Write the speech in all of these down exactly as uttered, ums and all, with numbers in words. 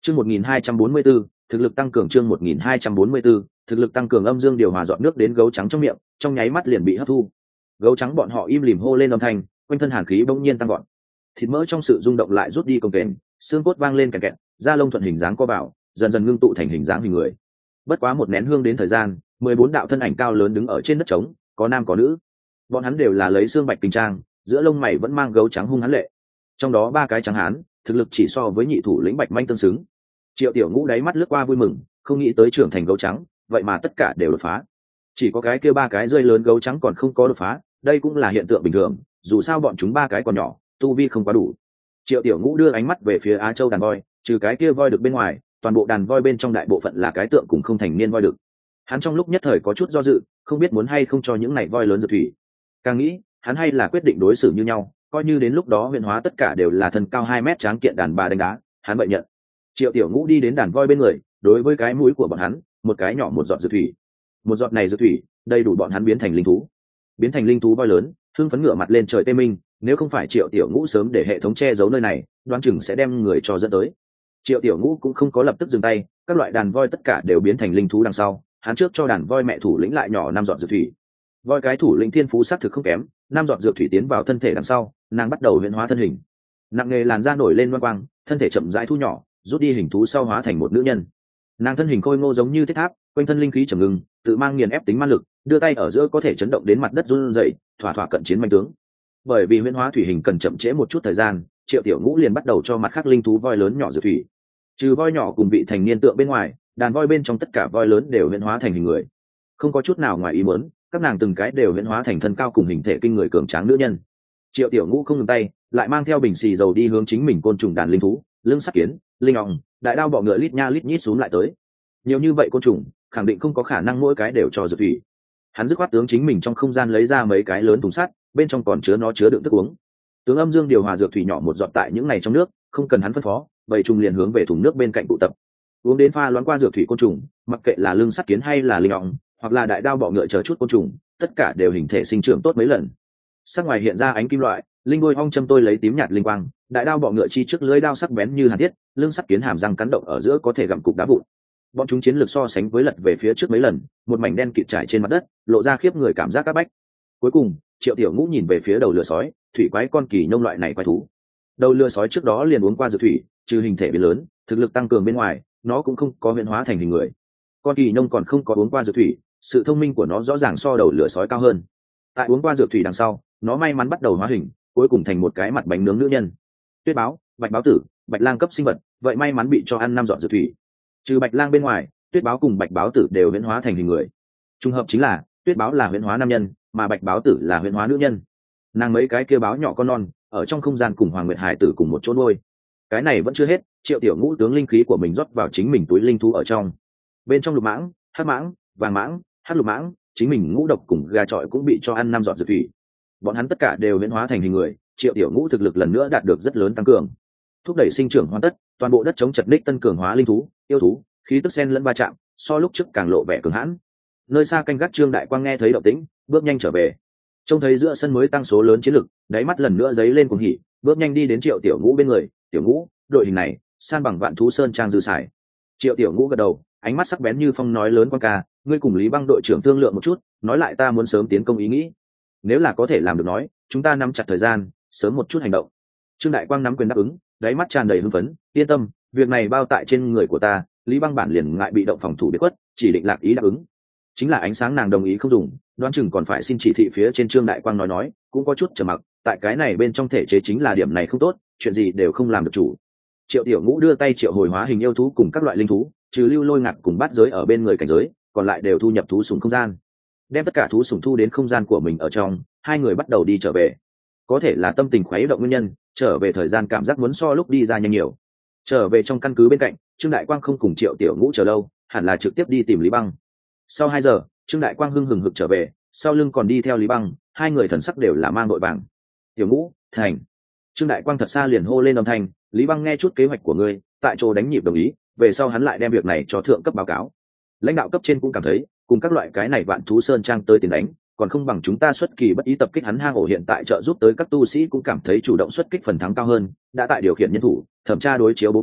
Chương một nghìn hai trăm bốn mươi 1244, thực lực tăng cường chương một nghìn hai trăm bốn mươi 1244, thực lực tăng cường âm dương điều hòa dọn nước đến gấu trắng trong miệng, trong nháy mắt liền bị hấp thu. Gấu trắng bọn họ im lìm hô lên âm thanh, quanh thân hàn khí bỗng nhiên tăng gọn. Thịt mỡ trong sự rung động lại rút đi cồng kềnh, xương cốt vang lên kẹt kẹt, da lông thuận hình dáng co vào, dần dần ngưng tụ thành hình dáng hình người. Bất quá một nén hương đến thời gian, mười bốn đạo thân ảnh cao lớn đứng ở trên đất trống, có nam có nữ. Bọn hắn đều là lấy xương bạch kinh trang, giữa lông mày vẫn mang gấu trắng hung hãn lệ. Trong đó ba cái trắng hán, thực lực chỉ so với nhị thủ lĩnh Bạch Manh tương xứng. Triệu Tiểu Ngũ đáy mắt lướt qua vui mừng, không nghĩ tới trưởng thành gấu trắng, vậy mà tất cả đều đột phá. Chỉ có cái kia ba cái rơi lớn gấu trắng còn không có đột phá, đây cũng là hiện tượng bình thường, dù sao bọn chúng ba cái còn nhỏ, tu vi không quá đủ. Triệu Tiểu Ngũ đưa ánh mắt về phía Á Châu đàn voi, trừ cái kia voi được bên ngoài, toàn bộ đàn voi bên trong đại bộ phận là cái tượng cùng không thành niên voi được. Hắn trong lúc nhất thời có chút do dự, không biết muốn hay không cho những này voi lớn dược thủy. Càng nghĩ, hắn hay là quyết định đối xử như nhau, coi như đến lúc đó huyền hóa tất cả đều là thân cao hai mét tráng kiện đàn bà đánh đá, hắn vậy nhận. Triệu Tiểu Ngũ đi đến đàn voi bên người, đối với cái mũi của bọn hắn, một cái nhỏ một giọt dược thủy. Một giọt này dược thủy, đầy đủ bọn hắn biến thành linh thú. Biến thành linh thú voi lớn, hưng phấn ngửa mặt lên trời tê minh, nếu không phải Triệu Tiểu Ngũ sớm để hệ thống che giấu nơi này, đoán chừng sẽ đem người cho dẫn tới. Triệu Tiểu Ngũ cũng không có lập tức dừng tay, các loại đàn voi tất cả đều biến thành linh thú đằng sau, hắn trước cho đàn voi mẹ thủ lĩnh lại nhỏ năm giọt dược thủy. Voi cái thủ lĩnh thiên phú sắc thực không kém, năm giọt dược thủy tiến vào thân thể đằng sau, nàng bắt đầu huyễn hóa thân hình. Nặng nghề làn da nổi lên loang quang, thân thể chậm rãi thu nhỏ, rút đi hình thú sau hóa thành một nữ nhân. Nàng thân hình khôi ngô giống như thiết tháp, quanh thân linh khí trầm ngưng, tự mang nghiền ép tính man lực, đưa tay ở giữa có thể chấn động đến mặt đất run rẩy, thỏa thỏa cận chiến manh tướng. Bởi vì huyễn hóa thủy hình cần chậm trễ một chút thời gian, Triệu Tiểu Ngũ liền bắt đầu cho mặt khác linh thú voi lớn nhỏ dược thủy. Trừ voi nhỏ cùng vị thành niên tượng bên ngoài, đàn voi bên trong tất cả voi lớn đều huyễn hóa thành hình người. Không có chút nào ngoài ý muốn, các nàng từng cái đều huyễn hóa thành thân cao cùng hình thể kinh người cường tráng nữ nhân. Triệu Tiểu Ngũ không ngừng tay, lại mang theo bình xì dầu đi hướng chính mình côn trùng đàn linh thú, lưng sắt kiến, linh ong, đại đao bọ ngựa lít nha lít nhít xuống lại tới. Nhiều như vậy côn trùng, khẳng định không có khả năng mỗi cái đều cho dược thủy. Hắn dứt khoát tướng chính mình trong không gian lấy ra mấy cái lớn thùng sắt, bên trong còn chứa nó chứa đựng thức uống. Tướng âm dương điều hòa dược thủy nhỏ một giọt tại những này trong nước, không cần hắn phân phó, bầy trùng liền hướng về thùng nước bên cạnh tụ tập. Uống đến pha loãng qua dược thủy côn trùng, mặc kệ là lưng sắt kiến hay là linh ong, hoặc là đại đao bọ ngựa chờ chút côn trùng, tất cả đều hình thể sinh trưởng tốt mấy lần. Sắc ngoài hiện ra ánh kim loại, linh đôi ong châm tôi lấy tím nhạt linh quang, đại đao bọ ngựa chi trước lưỡi đao sắc bén như hàn thiết, lưng sắt kiến hàm răng cắn động ở giữa có thể gặm cục đá vụn. Bọn chúng chiến lược so sánh với lật về phía trước mấy lần, một mảnh đen kịt trải trên mặt đất, lộ ra khiếp người cảm giác áp bách. Cuối cùng, Triệu Tiểu Ngũ nhìn về phía đầu lửa sói, thủy quái con kỳ nông loại này quái thú. Đầu lửa sói trước đó liền uống qua dược thủy, trừ hình thể biến lớn, thực lực tăng cường bên ngoài, nó cũng không có biến hóa thành hình người. Con kỳ nông còn không có uống qua dược thủy, sự thông minh của nó rõ ràng so đầu lửa sói cao hơn. Tại uống qua dược thủy đằng sau, nó may mắn bắt đầu hóa hình, cuối cùng thành một cái mặt bánh nướng nữ nhân. Tuyết báo, bạch báo tử, bạch lang cấp sinh vật, vậy may mắn bị cho ăn năm dọn dược thủy. Trừ bạch lang bên ngoài, tuyết báo cùng bạch báo tử đều huyễn hóa thành hình người. Trùng hợp chính là tuyết báo là huyễn hóa nam nhân, mà bạch báo tử là huyễn hóa nữ nhân. Nàng mấy cái kia báo nhỏ con non ở trong không gian cùng Hoàng Nguyệt Hải tử cùng một chỗ nuôi. Cái này vẫn chưa hết, Triệu Tiểu Ngũ tướng linh khí của mình rót vào chính mình túi linh thú ở trong. Bên trong lục mãng, hắc mãng, vàng mãng, hắc lục mãng, chính mình ngũ độc cùng gà trọi cũng bị cho ăn năm giọt dược thủy. Bọn hắn tất cả đều huyễn hóa thành hình người, Triệu Tiểu Ngũ thực lực lần nữa đạt được rất lớn tăng cường. Thúc đẩy sinh trưởng hoàn tất, toàn bộ đất chống chật ních tân cường hóa linh thú, yêu thú, khí tức sen lẫn va chạm, so lúc trước càng lộ vẻ cường hãn. Nơi xa canh gác Trương Đại Quang nghe thấy động tĩnh, bước nhanh trở về. Trông thấy giữa sân mới tăng số lớn chiến lực, đáy mắt lần nữa giấy lên cuồng hỉ, bước nhanh đi đến Triệu Tiểu Ngũ bên người, "Tiểu Ngũ, đội hình này, san bằng Vạn Thú Sơn trang dư xài." Triệu Tiểu Ngũ gật đầu, ánh mắt sắc bén như phong nói lớn: "Quan ca, ngươi cùng Lý Băng đội trưởng thương lượng một chút, nói lại ta muốn sớm tiến công ý nghĩ. Nếu là có thể làm được nói, chúng ta nắm chặt thời gian, sớm một chút hành động." Trương Đại Quang nắm quyền đáp ứng, đáy mắt tràn đầy hưng phấn, "Yên tâm, việc này bao tại trên người của ta." Lý Băng bản liền ngại bị động phòng thủ biệt quất, chỉ định lạc ý đáp ứng. Chính là ánh sáng nàng đồng ý không dùng, đoán chừng còn phải xin chỉ thị phía trên. Trương Đại Quang nói nói, cũng có chút trầm mặc, tại cái này bên trong thể chế chính là điểm này không tốt, chuyện gì đều không làm được chủ. Triệu Tiểu Ngũ đưa tay triệu hồi hóa hình yêu thú cùng các loại linh thú, trừ Lưu Lôi Ngạc cùng Bát Giới ở bên người cảnh giới, còn lại đều thu nhập thú sủng không gian. Đem tất cả thú sủng thu đến không gian của mình ở trong, hai người bắt đầu đi trở về. Có thể là tâm tình khuấy động nguyên nhân, trở về thời gian cảm giác muốn so lúc đi ra nhanh nhiều. Trở về trong căn cứ bên cạnh, Trương Đại Quang không cùng Triệu Tiểu Ngũ chờ lâu, hẳn là trực tiếp đi tìm Lý Băng. Sau hai giờ, Trương Đại Quang hưng hừng hực trở về, sau lưng còn đi theo Lý Băng, hai người thần sắc đều là mang đội vàng. "Tiểu Ngũ, thành." Trương Đại Quang thật xa liền hô lên âm thanh. Lý Băng nghe chút kế hoạch của ngươi, tại chỗ đánh nhịp đồng ý, về sau hắn lại đem việc này cho thượng cấp báo cáo. Lãnh đạo cấp trên cũng cảm thấy, cùng các loại cái này Vạn Thú Sơn trang tới tiền đánh, còn không bằng chúng ta xuất kỳ bất ý tập kích hắn hang ổ. Hiện tại trợ giúp tới các tu sĩ cũng cảm thấy chủ động xuất kích phần thắng cao hơn, đã tại điều khiển nhân thủ, thẩm tra đối chiếu bố phòng,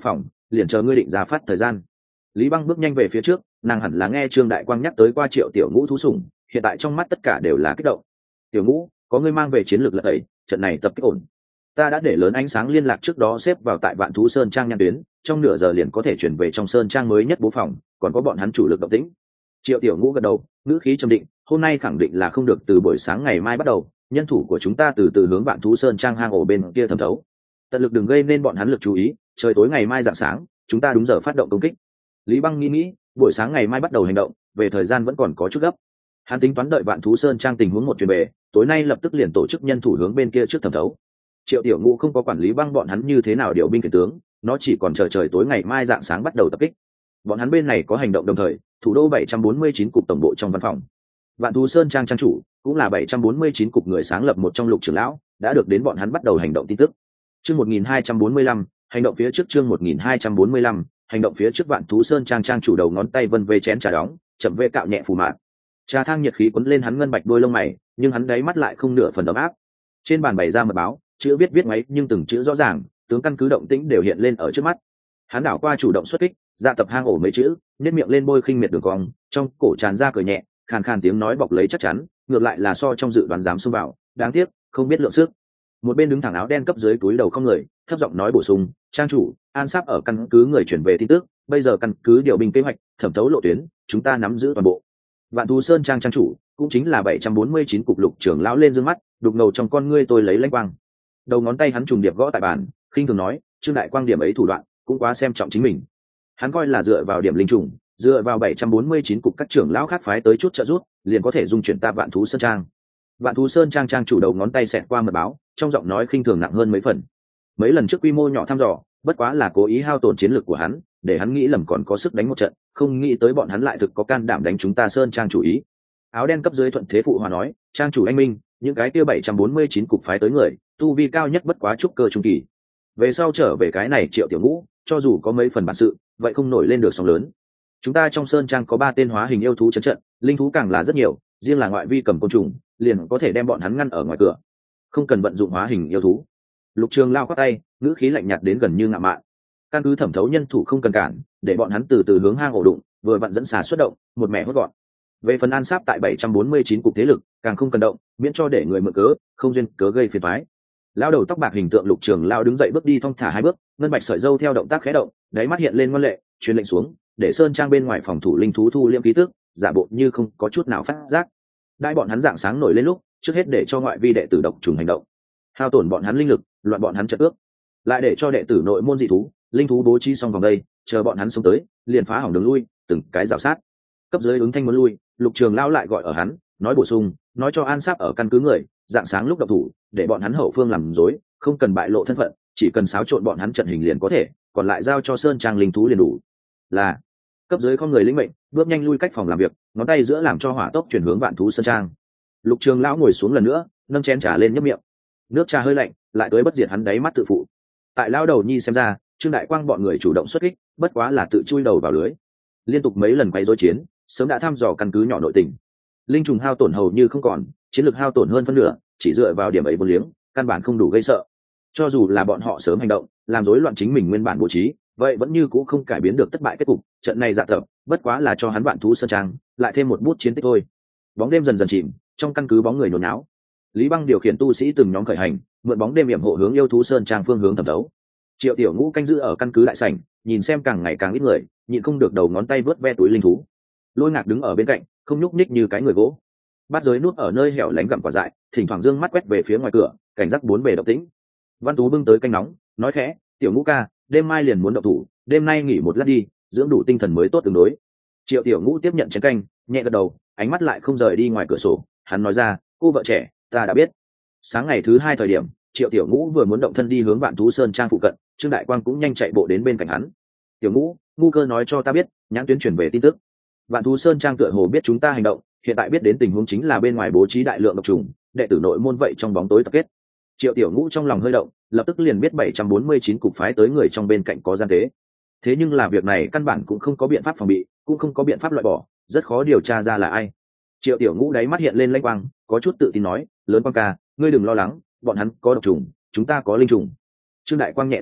liền chờ ngươi định ra phát thời gian. Lý Băng bước nhanh về phía trước, nàng hẳn là nghe Trương Đại Quang nhắc tới qua Triệu Tiểu Ngũ thú sủng, hiện tại trong mắt tất cả đều là kích động. Tiểu Ngũ, có ngươi mang về chiến lược lật tẩy, trận này tập kích ổn. Ta đã để lớn ánh sáng liên lạc trước đó xếp vào tại Vạn Thú Sơn Trang nhãn tuyến, trong nửa giờ liền có thể chuyển về trong sơn trang mới nhất bố phòng, còn có bọn hắn chủ lực động tĩnh. Triệu Tiểu Ngũ gật đầu, ngữ khí trầm định, hôm nay khẳng định là không được, từ buổi sáng ngày mai bắt đầu, nhân thủ của chúng ta từ từ hướng Vạn Thú Sơn Trang hang ổ bên kia thẩm thấu. Tận lực đừng gây nên bọn hắn lực chú ý, trời tối ngày mai rạng sáng, chúng ta đúng giờ phát động công kích. Lý Băng nghĩ nghĩ, buổi sáng ngày mai bắt đầu hành động, về thời gian vẫn còn có chút gấp. Hắn tính toán đợi Vạn Thú Sơn Trang tình huống một chuyển về, tối nay lập tức liền tổ chức nhân thủ hướng bên kia trước thẩm thấu. Triệu Tiểu Ngũ không có quản lý Băng bọn hắn như thế nào điều binh khiển tướng, nó chỉ còn chờ trời tối ngày mai rạng sáng bắt đầu tập kích. Bọn hắn bên này có hành động đồng thời, thủ đô bảy trăm bốn mươi chín cục tổng bộ trong văn phòng. Vạn Thú Sơn Trang trang chủ, cũng là bảy trăm bốn mươi chín cục người sáng lập một trong Lục trưởng lão, đã được đến bọn hắn bắt đầu hành động tin tức. Chương một nghìn hai trăm bốn mươi lăm, hành động phía trước chương một nghìn hai trăm bốn mươi lăm, hành động phía trước. Vạn Thú Sơn Trang trang chủ đầu ngón tay vân vê chén trà đóng, chậm vê cạo nhẹ phù mạn. Trà thang nhiệt khí cuốn lên hắn ngân bạch đôi lông mày, nhưng hắn đáy mắt lại không nửa phần ấm áp. Trên bàn bày ra mật báo, chữ viết viết máy nhưng từng chữ rõ ràng, tướng căn cứ động tĩnh đều hiện lên ở trước mắt. Hắn đảo qua chủ động xuất kích, ra tập hang ổ mấy chữ, nét miệng lên bôi khinh miệt đường cong, trong cổ tràn ra cười nhẹ, khàn khàn tiếng nói bọc lấy chắc chắn, ngược lại là so trong dự đoán dám xông vào, đáng tiếc không biết lượng sức. Một bên đứng thẳng áo đen cấp dưới túi đầu không người, thấp giọng nói bổ sung, trang chủ, an sắp ở căn cứ người chuyển về tin tức, bây giờ căn cứ điều binh kế hoạch, thẩm thấu lộ tuyến, chúng ta nắm giữ toàn bộ. Vạn Thú Sơn Trang trang chủ, cũng chính là bảy trăm bốn mươi chín cục Lục trưởng lão lên dương mắt, đục ngầu trong con ngươi tôi lấy lãnh quang. Đầu ngón tay hắn trùng điệp gõ tại bàn, khinh thường nói, Trương Đại Quang điểm ấy thủ đoạn, cũng quá xem trọng chính mình. Hắn coi là dựa vào điểm linh trùng, dựa vào bảy trăm bốn mươi chín cục các trưởng lão khác phái tới chút trợ giúp, liền có thể dung chuyển ta Vạn Thú Sơn Trang. Vạn Thú Sơn Trang trang chủ đầu ngón tay xẹt qua mật báo, trong giọng nói khinh thường nặng hơn mấy phần. Mấy lần trước quy mô nhỏ thăm dò, bất quá là cố ý hao tổn chiến lược của hắn, để hắn nghĩ lầm còn có sức đánh một trận, không nghĩ tới bọn hắn lại thực có can đảm đánh chúng ta Sơn Trang chủ ý. Áo đen cấp dưới thuận thế phụ hòa nói, trang chủ anh minh, những cái kia bảy trăm bốn mươi chín cục phái tới người, tu vi cao nhất bất quá trúc cơ trung kỳ. Về sau trở về cái này Triệu Tiểu Ngũ, cho dù có mấy phần bản sự, vậy không nổi lên được sóng lớn. Chúng ta trong Sơn Trang có ba tên hóa hình yêu thú trấn trận, linh thú càng là rất nhiều, riêng là ngoại vi cầm côn trùng, liền có thể đem bọn hắn ngăn ở ngoài cửa, không cần vận dụng hóa hình yêu thú. Lục Trường lao khoác tay, ngữ khí lạnh nhạt đến gần như ngạo mạn. Căn cứ thẩm thấu nhân thủ không cần cản, để bọn hắn từ từ hướng hang ổ đụng, vừa vặn dẫn xà xuất động, một mẹ hốt gọn. Về phần an sáp tại bảy trăm bốn mươi chín cục thế lực, càng không cần động, miễn cho để người mượn cớ, không duyên cớ gây phiền toái. Lão đầu tóc bạc hình tượng Lục Trường lao đứng dậy bước đi thong thả hai bước, ngân bạch sợi râu theo động tác khẽ động, đáy mắt hiện lên ngoan lệ, truyền lệnh xuống, để Sơn Trang bên ngoài phòng thủ linh thú thu liễm khí tức, giả bộ như không có chút nào phát giác. Đại bọn hắn dạng sáng nổi lên lúc, trước hết để cho ngoại vi đệ tử độc trùng hành động, hao tổn bọn hắn linh lực, loạn bọn hắn trận ước, lại để cho đệ tử nội môn dị thú, linh thú bố trí xong vòng đây, chờ bọn hắn xông tới, liền phá hỏng đường lui, từng cái rào sát. Cấp dưới ứng thanh muốn lui, Lục Trường lao lại gọi ở hắn, nói bổ sung, nói cho an sáp ở căn cứ người, dạng sáng lúc độc thủ, để bọn hắn hậu phương làm rối, không cần bại lộ thân phận, chỉ cần xáo trộn bọn hắn trận hình liền có thể, còn lại giao cho Sơn Trang linh thú liền đủ. Là cấp dưới không người lĩnh mệnh, bước nhanh lui cách phòng làm việc, ngón tay giữa làm cho hỏa tốc chuyển hướng Vạn Thú Sơn Trang. Lục Trường lão ngồi xuống lần nữa, nâng chén trà lên nhấp miệng. Nước trà hơi lạnh, lại tới bất diệt hắn đáy mắt tự phụ. Tại lão đầu nhi xem ra, Trương Đại Quang bọn người chủ động xuất kích, bất quá là tự chui đầu vào lưới. Liên tục mấy lần quay rối chiến, sớm đã thăm dò căn cứ nhỏ nội tình. Linh trùng hao tổn hầu như không còn, chiến lược hao tổn hơn phân nửa, chỉ dựa vào điểm ấy vô liếng, căn bản không đủ gây sợ. Cho dù là bọn họ sớm hành động, làm rối loạn chính mình nguyên bản bố trí, vậy vẫn như cũ không cải biến được thất bại kết cục. Trận này dạ tập, bất quá là cho hắn Vạn Thú Sơn Trang lại thêm một bút chiến tích thôi. Bóng đêm dần dần chìm, trong căn cứ bóng người nhốn nháo. Lý Băng điều khiển tu sĩ từng nhóm khởi hành, mượn bóng đêm yểm hộ hướng yêu thú Sơn Trang phương hướng thẩm thấu. Triệu Tiểu Ngũ canh giữ ở căn cứ đại sảnh, nhìn xem càng ngày càng ít người, nhịn không được đầu ngón tay vớt ve túi linh thú. Lôi Ngạc đứng ở bên cạnh, không nhúc nhích như cái người gỗ. Bát Giới núp ở nơi hẻo lánh gặm quả dại, thỉnh thoảng dương mắt quét về phía ngoài cửa, cảnh giác bốn bề động tĩnh. Văn Tú bưng tới canh nóng, nói khẽ, Tiểu Ngũ ca, đêm mai liền muốn động thủ, đêm nay nghỉ một lát đi, dưỡng đủ tinh thần mới tốt tương đối. Triệu Tiểu Ngũ tiếp nhận chén canh, nhẹ gật đầu, ánh mắt lại không rời đi ngoài cửa sổ. Hắn nói ra, cô vợ trẻ, ta đã biết. Sáng ngày thứ hai thời điểm, Triệu Tiểu Ngũ vừa muốn động thân đi hướng Vạn Thú Sơn Trang phụ cận, Trương Đại Quang cũng nhanh chạy bộ đến bên cạnh hắn. Tiểu Ngũ, ngu cơ nói cho ta biết, nhãn tuyến chuyển về tin tức. Vạn Thú Sơn Trang tựa hồ biết chúng ta hành động, hiện tại biết đến tình huống chính là bên ngoài bố trí đại lượng độc trùng, đệ tử nội môn vậy trong bóng tối tập kết. Triệu Tiểu Ngũ trong lòng hơi động, lập tức liền biết bảy trăm bốn mươi chín cục phái tới người trong bên cạnh có gian tế. Thế nhưng là việc này căn bản cũng không có biện pháp phòng bị, cũng không có biện pháp loại bỏ, rất khó điều tra ra là ai. Triệu Tiểu Ngũ đáy mắt hiện lên lãnh quang, có chút tự tin nói, lớn Quang ca, ngươi đừng lo lắng, bọn hắn có độc trùng, chúng ta có linh trùng. Trương Đại Quang nhẹ gật đầu,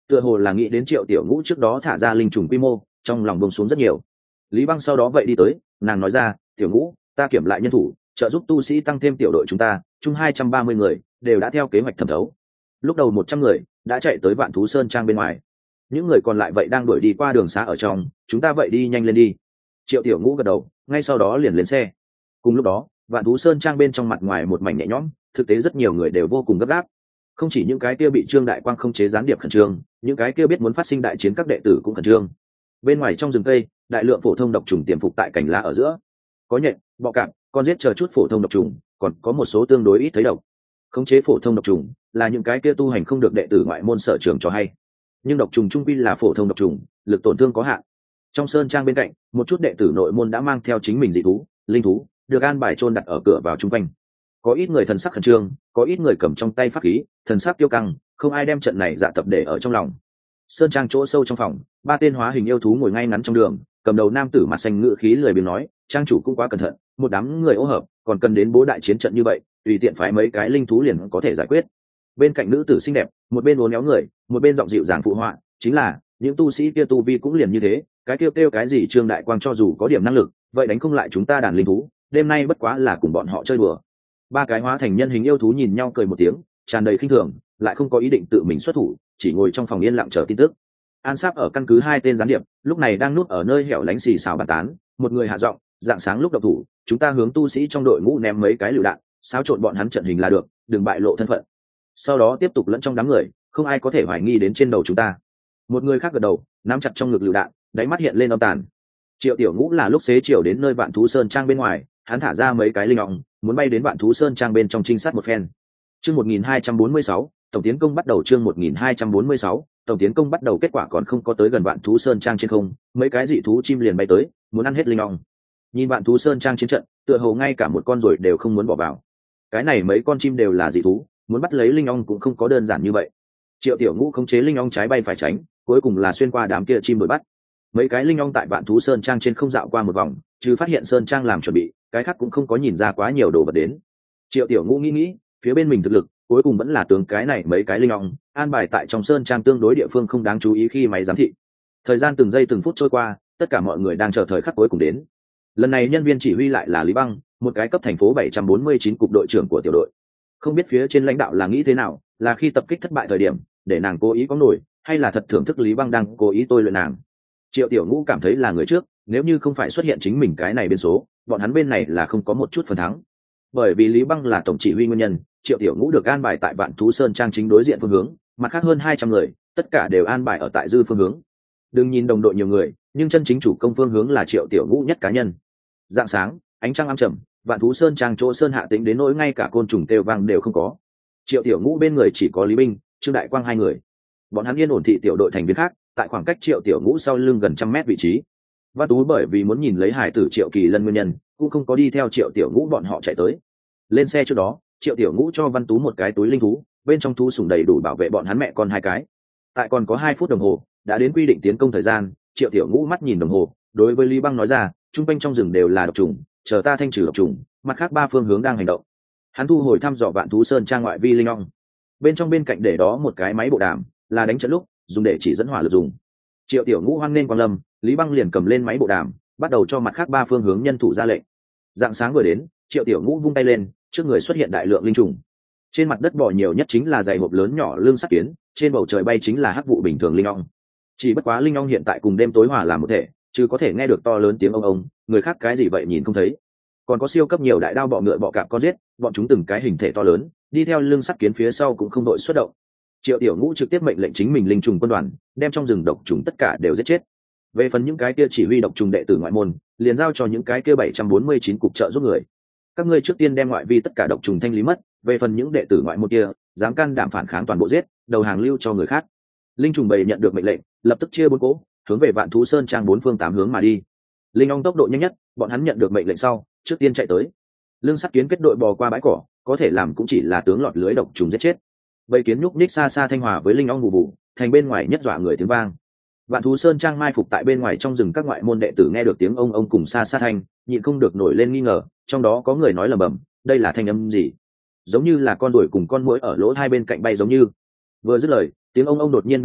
tựa hồ là nghĩ đến Triệu Tiểu Ngũ trước đó thả ra linh trùng quy mô, trong lòng buông xuống rất nhiều. Lý Băng sau đó vậy đi tới, nàng nói ra, Tiểu Ngũ, ta kiểm lại nhân thủ, trợ giúp tu sĩ tăng thêm tiểu đội chúng ta, chung hai trăm ba mươi người, đều đã theo kế hoạch thẩm thấu. Lúc đầu một trăm người đã chạy tới Vạn Thú Sơn trang bên ngoài, những người còn lại vậy đang đuổi đi qua đường xá ở trong, chúng ta vậy đi nhanh lên đi. Triệu Tiểu Ngũ gật đầu, ngay sau đó liền lên xe. Cùng lúc đó, Vạn Thú Sơn trang bên trong mặt ngoài một mảnh nhẹ nhõm, thực tế rất nhiều người đều vô cùng gấp gáp. Không chỉ những cái kia bị Trương Đại Quang không chế gián điệp khẩn trương, những cái kia biết muốn phát sinh đại chiến các đệ tử cũng khẩn trương. Bên ngoài trong rừng cây, đại lượng phổ thông độc trùng tiềm phục tại cành lá ở giữa, có nhện, bọ cạp, con giết chờ chút phổ thông độc trùng, còn có một số tương đối ít thấy độc. Khống chế phổ thông độc trùng là những cái kia tu hành không được đệ tử ngoại môn sở trường cho hay, nhưng độc trùng trung quy là phổ thông độc trùng, lực tổn thương có hạn. Trong sơn trang bên cạnh, một chút đệ tử nội môn đã mang theo chính mình dị thú, linh thú, được an bài chôn đặt ở cửa vào trung quanh. Có ít người thần sắc khẩn trương, có ít người cầm trong tay pháp khí, thần sắc tiêu căng, không ai đem trận này dạ tập để ở trong lòng. Sơn trang chỗ sâu trong phòng, ba tên hóa hình yêu thú ngồi ngay ngắn trong đường, cầm đầu nam tử mặt xanh ngự khí lười biếng nói, trang chủ cũng quá cẩn thận, một đám người ô hợp, còn cần đến bố đại chiến trận như vậy, tùy tiện phái mấy cái linh thú liền có thể giải quyết. Bên cạnh nữ tử xinh đẹp, một bên uốn éo người, một bên giọng dịu dàng phụ họa, chính là những tu sĩ kia tu vi cũng liền như thế, cái kêu kêu cái gì Trương Đại Quang cho dù có điểm năng lực, vậy đánh không lại chúng ta đàn linh thú, đêm nay bất quá là cùng bọn họ chơi đùa. Ba cái hóa thành nhân hình yêu thú nhìn nhau cười một tiếng, tràn đầy khinh thường, lại không có ý định tự mình xuất thủ, chỉ ngồi trong phòng yên lặng chờ tin tức. An Sáp ở căn cứ hai tên gián điệp, lúc này đang núp ở nơi hẻo lánh xì xào bàn tán, một người hạ giọng, dạng sáng lúc độc thủ, chúng ta hướng tu sĩ trong đội ngũ ném mấy cái lựu đạn, xáo trộn bọn hắn trận hình là được, đừng bại lộ thân phận. Sau đó tiếp tục lẫn trong đám người, không ai có thể hoài nghi đến trên đầu chúng ta. Một người khác gật đầu, nắm chặt trong ngực lựu đạn, đáy mắt hiện lên âm tàn. Triệu Tiểu Ngũ là lúc xế chiều đến nơi Vạn Thú Sơn trang bên ngoài, hắn thả ra mấy cái linh ong, muốn bay đến Vạn Thú Sơn trang bên trong trinh sát một phen. Chương một nghìn hai trăm bốn mươi sáu, tổng tiến công bắt đầu. Chương một nghìn hai trăm bốn mươi sáu, tổng tiến công bắt đầu. Kết quả còn không có tới gần Vạn Thú Sơn trang trên không, mấy cái dị thú chim liền bay tới, muốn ăn hết linh ong. Nhìn Vạn Thú Sơn trang chiến trận, tựa hồ ngay cả một con ruồi đều không muốn bỏ vào. Cái này mấy con chim đều là dị thú, muốn bắt lấy linh ong cũng không có đơn giản như vậy. Triệu Tiểu Ngũ khống chế linh ong trái bay phải tránh, cuối cùng là xuyên qua đám kia chim đuổi bắt. Mấy cái linh ong tại Vạn Thú Sơn trang trên không dạo qua một vòng, chứ phát hiện Sơn trang làm chuẩn bị, cái khác cũng không có nhìn ra quá nhiều đồ vật đến. Triệu Tiểu Ngũ nghĩ nghĩ, phía bên mình thực lực, cuối cùng vẫn là tướng cái này mấy cái linh ong an bài tại trong sơn trang tương đối địa phương không đáng chú ý khi máy giám thị. Thời gian từng giây từng phút trôi qua, tất cả mọi người đang chờ thời khắc cuối cùng đến. Lần này nhân viên chỉ huy lại là Lý Băng, một cái cấp thành phố bảy trăm bốn mươi chín cục đội trưởng của tiểu đội. Không biết phía trên lãnh đạo là nghĩ thế nào, là khi tập kích thất bại thời điểm, để nàng cố ý có nổi, hay là thật thưởng thức Lý Băng đang cố ý tôi luyện nàng. Triệu Tiểu Ngũ cảm thấy là người trước, nếu như không phải xuất hiện chính mình cái này bên số, bọn hắn bên này là không có một chút phần thắng. Bởi vì Lý Băng là tổng chỉ huy nguyên nhân, Triệu Tiểu Ngũ được an bài tại Vạn Thú Sơn trang chính đối diện phương hướng, mặt khác hơn hai trăm người, tất cả đều an bài ở tại dư phương hướng. Đừng nhìn đồng đội nhiều người, nhưng chân chính chủ công phương hướng là Triệu Tiểu Ngũ nhất cá nhân. Dạng sáng, ánh trăng âm trầm, Vạn Thú Sơn trang chỗ sơn hạ tĩnh đến nỗi ngay cả côn trùng kêu vang đều không có. Triệu Tiểu Ngũ bên người chỉ có Lý Binh, Trương Đại Quang hai người. Bọn hắn yên ổn thị tiểu đội thành viên khác, tại khoảng cách Triệu Tiểu Ngũ sau lưng gần trăm mét vị trí. Văn Tú bởi vì muốn nhìn lấy hải tử Triệu Kỳ Lân nguyên nhân, cũng không có đi theo Triệu Tiểu Ngũ bọn họ chạy tới. Lên xe trước đó, Triệu Tiểu Ngũ cho Văn Tú một cái túi linh thú, bên trong thú sủng đầy đủ bảo vệ bọn hắn mẹ con hai cái. Tại còn có hai phút đồng hồ, đã đến quy định tiến công thời gian, Triệu Tiểu Ngũ mắt nhìn đồng hồ, đối với Lý Băng nói ra, trung quanh trong rừng đều là độc trùng, chờ ta thanh trừ độc trùng, mặt khác ba phương hướng đang hành động. Hắn thu hồi thăm dò Vạn Thú Sơn trang ngoại vi linh ong. Bên trong bên cạnh để đó một cái máy bộ đàm, là đánh trận lúc dùng để chỉ dẫn hỏa lực dùng. Triệu Tiểu Ngũ hoan nên quang lâm, Lý Băng liền cầm lên máy bộ đàm, bắt đầu cho mặt khác ba phương hướng nhân thủ ra lệnh. Dạng sáng vừa đến, Triệu Tiểu Ngũ vung tay lên, trước người xuất hiện đại lượng linh trùng. Trên mặt đất bò nhiều nhất chính là dày hộp lớn nhỏ lương sắt kiến, trên bầu trời bay chính là hắc vụ bình thường linh ong. Chỉ bất quá linh ong hiện tại cùng đêm tối hòa làm một thể, chứ có thể nghe được to lớn tiếng ông ông, người khác cái gì vậy nhìn không thấy. Còn có siêu cấp nhiều đại đao bọ ngựa bọ cạp con giết, bọn chúng từng cái hình thể to lớn, đi theo lưng sắt kiến phía sau cũng không đội xuất động. Triệu Tiểu Ngũ trực tiếp mệnh lệnh chính mình linh trùng quân đoàn, đem trong rừng độc trùng tất cả đều giết chết. Về phần những cái kia chỉ huy độc trùng đệ tử ngoại môn, liền giao cho những cái kia bảy trăm bốn mươi chín cục trợ giúp người. Các ngươi trước tiên đem ngoại vi tất cả độc trùng thanh lý mất, về phần những đệ tử ngoại môn kia, dám can đảm phản kháng toàn bộ giết, đầu hàng lưu cho người khác. Linh trùng bầy nhận được mệnh lệnh, lập tức chia bốn cỗ, hướng về Vạn Thú Sơn trang bốn phương tám hướng mà đi. Linh ong tốc độ nhanh nhất, bọn hắn nhận được mệnh lệnh sau, trước tiên chạy tới. Lương sắt kiến kết đội bò qua bãi cỏ, có thể làm cũng chỉ là tướng lọt lưới độc trùng giết chết. Bầy kiến nhúc nhích xa xa thanh hòa với linh ong vụ vụ, thành bên ngoài nhất dọa người tiếng vang. Vạn Thú Sơn trang mai phục tại bên ngoài trong rừng, các ngoại môn đệ tử nghe được tiếng ông ông cùng xa xa thanh, nhịn không được nổi lên nghi ngờ, trong đó có người nói lẩm bẩm, đây là thanh âm gì? Giống như là con ruồi cùng con muỗi ở lỗ hai bên cạnh bay giống như. Vừa dứt lời, tiếng ông ông đột nhiên biến liệt,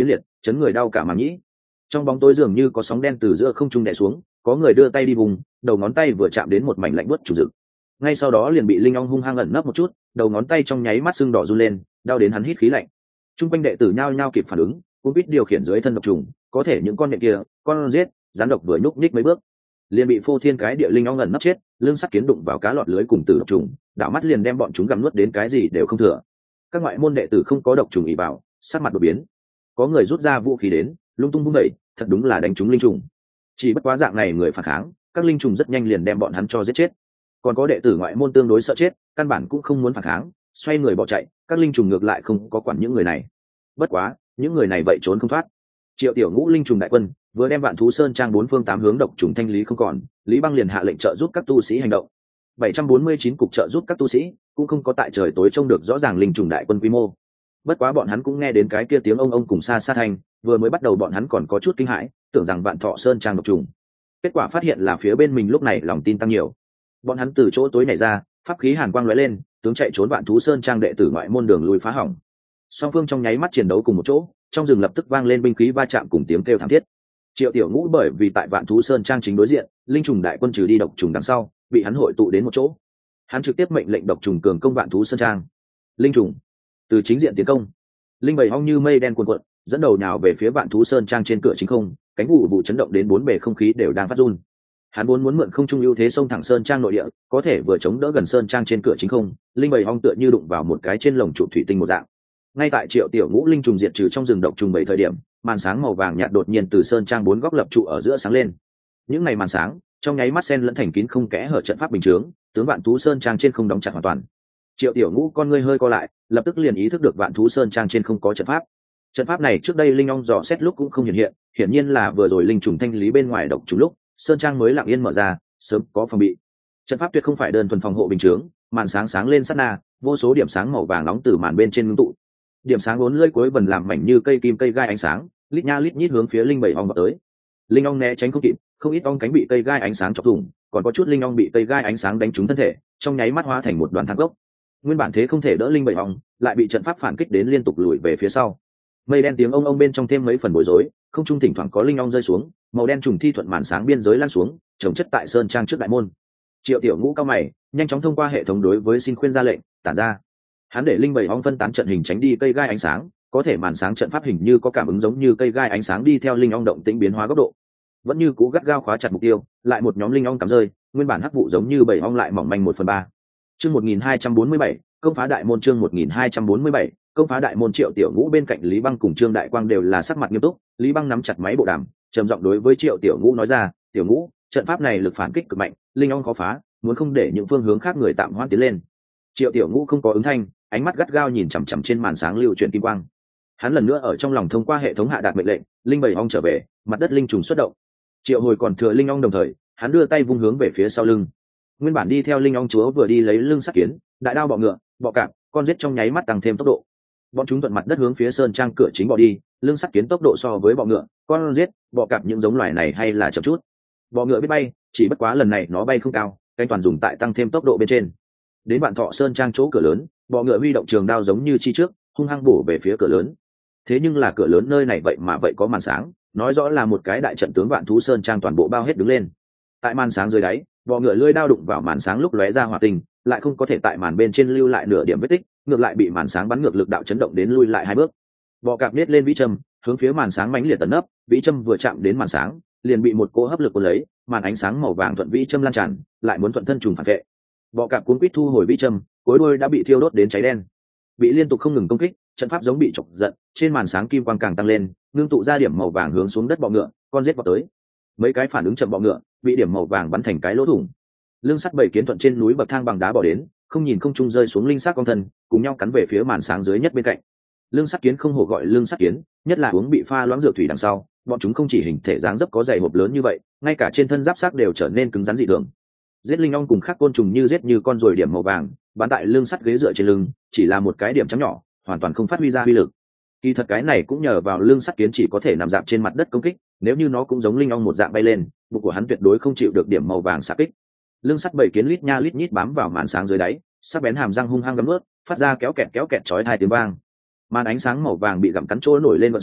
chấn người đau cả màng nhĩ. Trong bóng tối dường như có sóng đen từ giữa không trung đè xuống, có người đưa tay đi vùng, đầu ngón tay vừa chạm đến một mảnh lạnh buốt trùng rực, ngay sau đó liền bị linh ong hung hăng ẩn nấp một chút, đầu ngón tay trong nháy mắt sưng đỏ run lên, đau đến hắn hít khí lạnh. Trung quanh đệ tử nhao nhao kịp phản ứng, cũng biết điều khiển dưới thân độc trùng, có thể những con nhện kia, con giết, rắn độc vừa nhúc nhích mấy bước, liền bị phô thiên cái địa linh ong ẩn nấp chết, lưng sắt kiến đụng vào cá lọt lưới cùng tử độc trùng, đảo mắt liền đem bọn chúng gặm nuốt đến cái gì đều không thừa. Các ngoại môn đệ tử không có độc trùng ỉ vào, sắc mặt đột biến, có người rút ra vũ khí đến, lung tung vung đẩy, thật đúng là đánh trúng linh trùng. Chỉ bất quá dạng này người phản kháng, các linh trùng rất nhanh liền đem bọn hắn cho giết chết. Còn có đệ tử ngoại môn tương đối sợ chết, căn bản cũng không muốn phản kháng, xoay người bỏ chạy, các linh trùng ngược lại không có quản những người này. Bất quá, những người này vậy trốn không thoát. Triệu Tiểu Ngũ linh trùng đại quân vừa đem Vạn Thú Sơn trang bốn phương tám hướng độc trùng thanh lý không còn, Lý Băng liền hạ lệnh trợ giúp các tu sĩ hành động. bảy trăm bốn mươi chín cục trợ giúp các tu sĩ, cũng không có tại trời tối trông được rõ ràng linh trùng đại quân quy mô. Bất quá bọn hắn cũng nghe đến cái kia tiếng ông ông cùng xa xa thanh, vừa mới bắt đầu bọn hắn còn có chút kinh hãi, tưởng rằng Vạn Thọ Sơn trang độc trùng. Kết quả phát hiện là phía bên mình lúc này lòng tin tăng nhiều. Bọn hắn từ chỗ tối nhảy ra, pháp khí hàn quang lóe lên, tướng chạy trốn Vạn Thú Sơn trang đệ tử ngoại môn đường lùi phá hỏng. Song phương trong nháy mắt chiến đấu cùng một chỗ, trong rừng lập tức vang lên binh khí va chạm cùng tiếng kêu thảm thiết. Triệu Tiểu Ngũ bởi vì tại Vạn Thú Sơn trang chính đối diện, linh trùng đại quân trừ đi độc trùng đằng sau, bị hắn hội tụ đến một chỗ. Hắn trực tiếp mệnh lệnh độc trùng cường công Vạn Thú Sơn trang. Linh trùng từ chính diện tiến công, linh bầy ong như mây đen cuồn cuộn, dẫn đầu nhào về phía Vạn Thú Sơn trang trên cửa chính không, cánh vụ vụ chấn động đến bốn bề không khí đều đang phát run. Hắn muốn muốn mượn không trung ưu thế xông thẳng Sơn trang nội địa, có thể vừa chống đỡ gần Sơn trang trên cửa chính không, linh bầy ong tựa như đụng vào một cái trên lồng trụ thủy tinh một dạng. Ngay tại Triệu Tiểu Ngũ linh trùng diệt trừ trong rừng độc trùng bảy thời điểm, màn sáng màu vàng nhạt đột nhiên từ Sơn trang bốn góc lập trụ ở giữa sáng lên. Những ngày màn sáng trong nháy mắt xen lẫn thành kín không kẽ hở trận pháp bình chướng, tướng Vạn Thú Sơn trang trên không đóng chặt hoàn toàn. Triệu Tiểu Ngũ con ngươi hơi co lại, lập tức liền ý thức được Vạn Thú Sơn trang trên không có trận pháp. Trận pháp này trước đây linh ong dò xét lúc cũng không hiện hiện, hiển nhiên là vừa rồi linh trùng thanh lý bên ngoài độc trùng lúc, Sơn trang mới lặng yên mở ra, sớm có phòng bị. Trận pháp tuyệt không phải đơn thuần phòng hộ bình chướng, màn sáng sáng lên sát na, vô số điểm sáng màu vàng nóng từ màn bên trên ngưng tụ. Điểm sáng uốn lưỡi cuối vần làm mảnh như cây kim cây gai ánh sáng, lít nha lít nhít hướng phía linh bảy ong vào tới. Linh ong né tránh không kịp, không ít ong cánh bị cây gai ánh sáng chọc thủng, còn có chút linh ong bị cây gai ánh sáng đánh trúng thân thể, trong nháy mắt hóa thành một đoàn thang gốc. Nguyên bản thế không thể đỡ linh bảy ong, lại bị trận pháp phản kích đến liên tục lùi về phía sau. Mây đen tiếng ông ông bên trong thêm mấy phần bối rối, không trung thỉnh thoảng có linh ong rơi xuống, màu đen trùng thi thuận màn sáng biên giới lan xuống, trồng chất tại sơn trang trước đại môn. Triệu Tiểu Ngũ cao mày, nhanh chóng thông qua hệ thống đối với xin khuyên ra lệnh, tản ra. Hắn để linh bảy ong phân tán trận hình tránh đi cây gai ánh sáng, có thể màn sáng trận pháp hình như có cảm ứng giống như cây gai ánh sáng đi theo linh ong động tĩnh biến hóa góc độ, vẫn như cú gắt gao khóa chặt mục tiêu, lại một nhóm linh ong cắm rơi, nguyên bản hắc vụ giống như bảy ong lại mỏng manh một phần ba. Chương một nghìn hai trăm bốn mươi bảy, công phá đại môn. Chương một nghìn hai trăm bốn mươi bảy, công phá đại môn. Triệu Tiểu Ngũ bên cạnh Lý Băng cùng Trương Đại Quang đều là sắc mặt nghiêm túc. Lý Băng nắm chặt máy bộ đàm, trầm giọng đối với Triệu Tiểu Ngũ nói ra: "Tiểu Ngũ, trận pháp này lực phản kích cực mạnh, linh ong khó phá, muốn không để những phương hướng khác người tạm hoãn tiến lên." Triệu Tiểu Ngũ không có ứng thanh, ánh mắt gắt gao nhìn chằm chằm trên màn sáng lưu chuyển kim quang. Hắn lần nữa ở trong lòng thông qua hệ thống hạ đạt mệnh lệnh, linh bảy ong trở về, mặt đất linh trùng xuất động. Triệu Hồi còn thừa linh ong đồng thời, hắn đưa tay vung hướng về phía sau lưng. Nguyên bản đi theo linh ong chúa vừa đi lấy lưng sắt kiến, đại đao bọ ngựa, bọ cạp, con giết trong nháy mắt tăng thêm tốc độ. Bọn chúng thuận mặt đất hướng phía sơn trang cửa chính bò đi, lưng sắt kiến tốc độ so với bọ ngựa, con giết, bọ cạp những giống loài này hay là chậm chút. Bọ ngựa biết bay, chỉ bất quá lần này nó bay không cao, cánh toàn dùng tại tăng thêm tốc độ bên trên. Đến Vạn Thọ Sơn trang chỗ cửa lớn, bọ ngựa huy động trường đao giống như chi trước, hung hăng bổ về phía cửa lớn. Thế nhưng là cửa lớn nơi này vậy mà vậy có màn sáng, nói rõ là một cái đại trận tướng Vạn Thú Sơn trang toàn bộ bao hết đứng lên. Tại màn sáng dưới đáy, bọ ngựa lưỡi đao đụng vào màn sáng lúc lóe ra hỏa tinh, lại không có thể tại màn bên trên lưu lại nửa điểm vết tích, ngược lại bị màn sáng bắn ngược lực đạo chấn động đến lui lại hai bước. Bọ cạp nết lên vĩ châm, hướng phía màn sáng mãnh liệt tấn ấp, vĩ châm vừa chạm đến màn sáng, liền bị một cỗ hấp lực cuốn lấy, màn ánh sáng màu vàng thuận vĩ châm lan tràn, lại muốn thuận thân trùng phản vệ. Bọ cạp cuốn quýt thu hồi vĩ châm, cuối đuôi đã bị thiêu đốt đến cháy đen. Bị liên tục không ngừng công kích, trận pháp giống bị chọc giận, trên màn sáng kim quang càng tăng lên, ngưng tụ ra điểm màu vàng hướng xuống đất bọ ngựa, con giết vào tới. Mấy cái phản ứng chậm bọ ngựa, bị điểm màu vàng bắn thành cái lỗ thủng. Lương sắt bảy kiến thuận trên núi bậc thang bằng đá bỏ đến, không nhìn không trung rơi xuống linh xác con thân, cùng nhau cắn về phía màn sáng dưới nhất bên cạnh. Lương sắt kiến không hổ gọi lương sắt kiến, nhất là uống bị pha loãng dược thủy đằng sau, bọn chúng không chỉ hình thể dáng dấp có dày hộp lớn như vậy, ngay cả trên thân giáp xác đều trở nên cứng rắn dị thường. Giết linh ong cùng khác côn trùng như giết như con ruồi điểm màu vàng, bắn tại lưng sắt ghế dựa trên lưng, chỉ là một cái điểm trắng nhỏ, hoàn toàn không phát huy ra uy lực. Kỳ thật cái này cũng nhờ vào lưng sắt kiến chỉ có thể nằm dạp trên mặt đất công kích, nếu như nó cũng giống linh ong một dạng bay lên, bụng của hắn tuyệt đối không chịu được điểm màu vàng xạ kích. Lưng sắt bảy kiến lít nha lít nhít bám vào màn sáng dưới đáy, sắc bén hàm răng hung hăng gầm nuốt, phát ra kéo kẹt kéo kẹt chói tai tiếng vang. Màn ánh sáng màu vàng bị gặm cắn trôi nổi lên gợn sóng,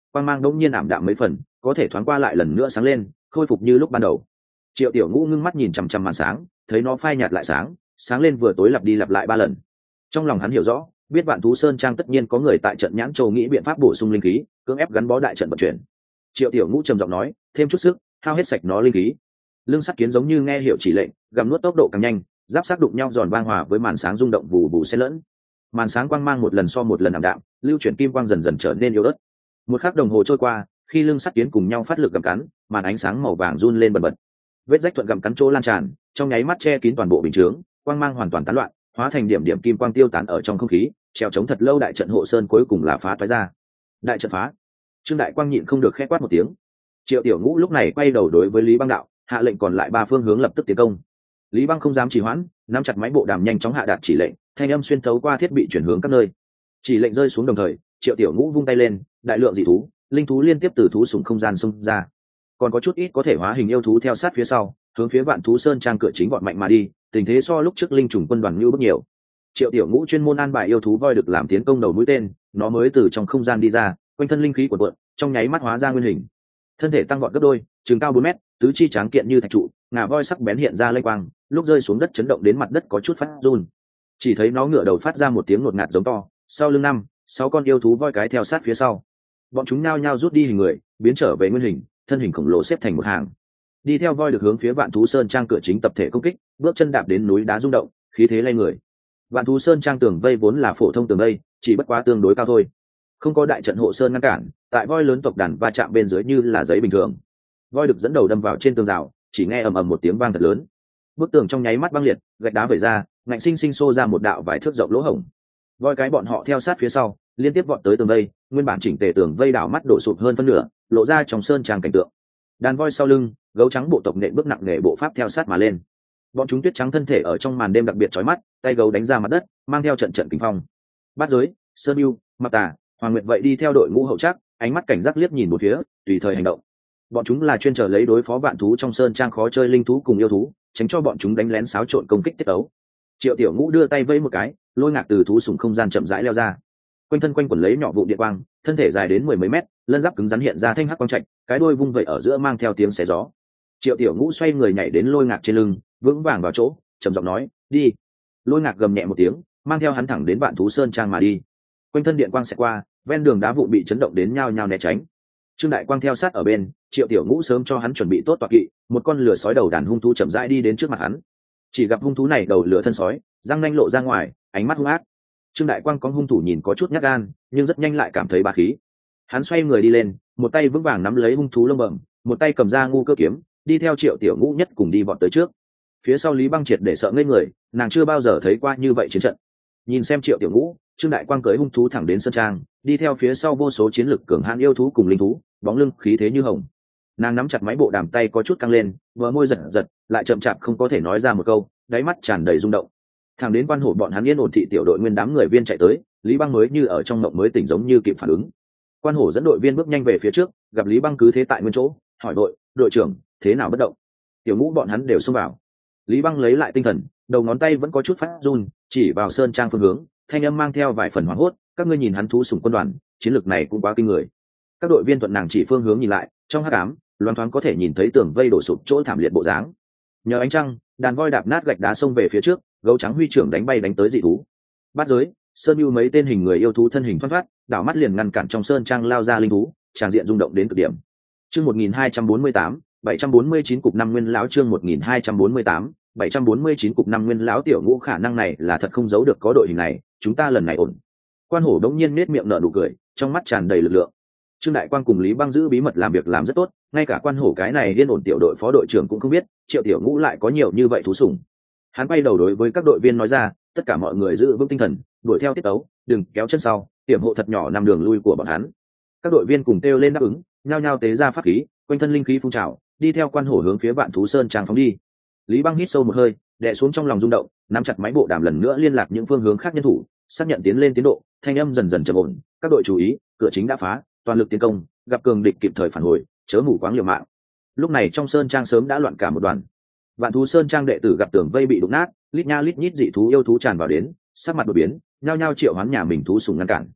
quang mang đống nhiên ảm đạm mấy phần, có thể thoáng qua lại lần nữa sáng lên, khôi phục như lúc ban đầu. Triệu Tiểu Ngũ ngưng mắt nhìn chằm chằm màn sáng, thấy nó phai nhạt lại sáng, sáng lên vừa tối lặp đi lặp lại ba lần. Trong lòng hắn hiểu rõ, biết Vạn Thú Sơn Trang tất nhiên có người tại trận Nhãn Châu nghĩ biện pháp bổ sung linh khí, cưỡng ép gắn bó đại trận vận chuyển. Triệu Tiểu Ngũ trầm giọng nói, thêm chút sức, hao hết sạch nó linh khí. Lương Sắt Kiến giống như nghe hiểu chỉ lệnh, gầm nuốt tốc độ càng nhanh, giáp sát đụng nhau giòn vang hòa với màn sáng rung động vù vù xen lẫn. Màn sáng quang mang một lần so một lần ảm đạm, lưu chuyển kim quang dần dần trở nên yếu ớt. Một khắc đồng hồ trôi qua, khi Lương Sắt Kiến cùng nhau phát lực gặm cắn, màn ánh sáng màu vàng run lên bần bật. Vết rách thuận gặm cắn chỗ lan tràn, trong nháy mắt che kín toàn bộ bình chướng, quang mang hoàn toàn tán loạn, hóa thành điểm điểm kim quang tiêu tán ở trong không khí, treo chống thật lâu đại trận hộ sơn cuối cùng là phá toái ra. Đại trận phá. Trương Đại Quang nhịn không được khẽ quát một tiếng. Triệu Tiểu Ngũ lúc này quay đầu đối với Lý Băng đạo, hạ lệnh còn lại ba phương hướng lập tức tiến công. Lý Băng không dám trì hoãn, nắm chặt máy bộ đàm nhanh chóng hạ đạt chỉ lệnh, thanh âm xuyên thấu qua thiết bị chuyển hướng các nơi. Chỉ lệnh rơi xuống đồng thời, Triệu Tiểu Ngũ vung tay lên, đại lượng dị thú, linh thú liên tiếp từ thú sủng không gian xông ra. Còn có chút ít có thể hóa hình yêu thú theo sát phía sau, hướng phía Vạn Thú Sơn Trang cửa chính vọt mạnh mà đi, tình thế so lúc trước linh trùng quân đoàn như bước nhiều. Triệu Tiểu Ngũ chuyên môn an bài yêu thú voi được làm tiến công đầu mũi tên, nó mới từ trong không gian đi ra, quanh thân linh khí cuộn cuộn, trong nháy mắt hóa ra nguyên hình. Thân thể tăng vọt gấp đôi, chừng cao bốn mét, tứ chi tráng kiện như thạch trụ, ngà voi sắc bén hiện ra lênh quang, lúc rơi xuống đất chấn động đến mặt đất có chút phát run. Chỉ thấy nó ngửa đầu phát ra một tiếng ngột ngạt giống to, sau lưng năm, sáu con yêu thú voi cái theo sát phía sau. Bọn chúng nhao nhao rút đi hình người, biến trở về nguyên hình, thân hình khổng lồ xếp thành một hàng. Đi theo voi được hướng phía Vạn Thú Sơn Trang cửa chính tập thể công kích, bước chân đạp đến núi đá rung động, khí thế lay người. Vạn Thú Sơn Trang tường vây vốn là phổ thông tường vây, chỉ bất quá tương đối cao thôi, không có đại trận hộ sơn ngăn cản, tại voi lớn tộc đàn va chạm bên dưới như là giấy bình thường. Voi được dẫn đầu đâm vào trên tường rào, chỉ nghe ầm ầm một tiếng vang thật lớn, bức tường trong nháy mắt băng liệt, gạch đá vẩy ra, ngạnh sinh sinh xô ra một đạo vài thước rộng lỗ hổng. Voi cái bọn họ theo sát phía sau, liên tiếp vọt tới tường vây, nguyên bản chỉnh tề tường vây đảo mắt đổ sụp hơn phân nửa, lộ ra trong sơn trang cảnh tượng. Đàn voi sau lưng, gấu trắng bộ tộc nện bước nặng nề bộ pháp theo sát mà lên. Bọn chúng tuyết trắng thân thể ở trong màn đêm đặc biệt chói mắt, tay gấu đánh ra mặt đất, mang theo trận trận kinh phong. Bát Giới, Sơn Bưu, Mặc Tà, Hoàng Nguyệt vậy đi theo đội ngũ hậu trác, ánh mắt cảnh giác liếc nhìn một phía, tùy thời hành động. Bọn chúng là chuyên trở lấy đối phó vạn thú trong sơn trang khó chơi linh thú cùng yêu thú, tránh cho bọn chúng đánh lén xáo trộn công kích tiết ấu. Triệu Tiểu Ngũ đưa tay vẫy một cái, lôi ngạc từ thú sủng không gian chậm rãi leo ra, quanh thân quanh quẩn lấy nhỏ vụ điện quang, thân thể dài đến mười mấy mét, lân giáp cứng rắn hiện ra thanh hắc quang trạch, cái đuôi vung vẩy ở giữa mang theo tiếng xé gió. Triệu Tiểu Ngũ xoay người nhảy đến lôi ngạc trên lưng, vững vàng vào chỗ, trầm giọng nói, đi. Lôi ngạc gầm nhẹ một tiếng, mang theo hắn thẳng đến vạn thú sơn trang mà đi. Quanh thân điện quang sẽ qua, ven đường đá vụn bị chấn động đến nhao nhao né tránh. Trương Đại Quang theo sát ở bên, Triệu Tiểu Ngũ sớm cho hắn chuẩn bị tốt tọa kỵ, một con lửa sói đầu đàn hung thú chậm rãi đi đến trước mặt hắn. Chỉ gặp hung thú này đầu lửa thân sói, răng nanh lộ ra ngoài, ánh mắt hung ác. Trương Đại Quang có hung thủ nhìn có chút nhát gan, nhưng rất nhanh lại cảm thấy bá khí. Hắn xoay người đi lên, một tay vững vàng nắm lấy hung thú lông bẩm, một tay cầm ra ngu cơ kiếm, đi theo Triệu Tiểu Ngũ nhất cùng đi vọt tới trước. Phía sau Lý Băng Triệt để sợ ngây người, nàng chưa bao giờ thấy qua như vậy chiến trận. Nhìn xem Triệu Tiểu Ngũ, Trương Đại Quang cưỡi hung thú thẳng đến sân trang, đi theo phía sau vô số chiến lực cường hãn yêu thú cùng linh thú, bóng lưng khí thế như hồng. Nàng nắm chặt máy bộ đàm, tay có chút căng lên, bờ môi giật giật, lại chậm chạp không có thể nói ra một câu, đáy mắt tràn đầy rung động. Thẳng đến quan hổ bọn hắn yên ổn thị tiểu đội nguyên đám người viên chạy tới, Lý Băng mới như ở trong mộng mới tỉnh giống như kịp phản ứng. Quan hổ dẫn đội viên bước nhanh về phía trước, gặp Lý Băng cứ thế tại nguyên chỗ, hỏi đội, đội trưởng, thế nào bất động? Tiểu Ngũ bọn hắn đều xông vào. Lý Băng lấy lại tinh thần, đầu ngón tay vẫn có chút phát run, chỉ vào sơn trang phương hướng, thanh âm mang theo vài phần hoảng hốt, các ngươi nhìn hắn thú sủng quân đoàn, chiến lược này cũng quá kinh người. Các đội viên thuận nàng chỉ phương hướng nhìn lại, trong hắc ám, loáng thoáng có thể nhìn thấy tường vây đổ sụp chỗ thảm liệt bộ dáng. Nhờ ánh trăng, đàn voi đạp nát gạch đá xông về phía trước, gấu trắng huy trưởng đánh bay đánh tới dị thú. Bát Giới, Sơn Bưu mấy tên hình người yêu thú thân hình thoăn thoắt, đảo mắt liền ngăn cản trong sơn trang lao ra linh thú, tràng diện rung động đến cực điểm. Chương một nghìn hai trăm bốn mươi tám, bảy trăm bốn mươi chín cục năm nguyên lão chương một nghìn hai trăm bốn mươi tám, bảy trăm bốn mươi chín cục năm nguyên lão. Tiểu Ngũ khả năng này là thật không giấu được, có đội hình này, chúng ta lần này ổn. Quan hổ đống nhiên nết miệng nở nụ cười, trong mắt tràn đầy lực lượng. Trương Đại Quang cùng Lý Băng giữ bí mật làm việc làm rất tốt, ngay cả quan hổ cái này liên ổn tiểu đội phó đội trưởng cũng không biết, Triệu Tiểu Ngũ lại có nhiều như vậy thú sủng. Hắn quay đầu đối với các đội viên nói ra, tất cả mọi người giữ vững tinh thần, đuổi theo tiết tấu, đừng kéo chân sau, tiềm hộ thật nhỏ nằm đường lui của bọn hắn. Các đội viên cùng kêu lên đáp ứng, nhao nhao tế ra pháp khí, quanh thân linh khí phun trào, đi theo quan hổ hướng phía vạn thú sơn trang phóng đi. Lý Băng hít sâu một hơi, đè xuống trong lòng rung động, nắm chặt máy bộ đàm lần nữa liên lạc những phương hướng khác nhân thủ, xác nhận tiến lên tiến độ, thanh âm dần dần trầm ổn. Các đội chú ý, cửa chính đã phá, toàn lực tiến công, gặp cường địch kịp thời phản hồi, chớ mù quáng liều mạng. Lúc này trong sơn trang sớm đã loạn cả một đoàn. Vạn thú sơn trang đệ tử gặp tường vây bị đụng nát, lít nha lít nhít dị thú yêu thú tràn vào đến, sắc mặt đột biến, nhao nhao triệu hoán nhà mình thú sủng ngăn cản.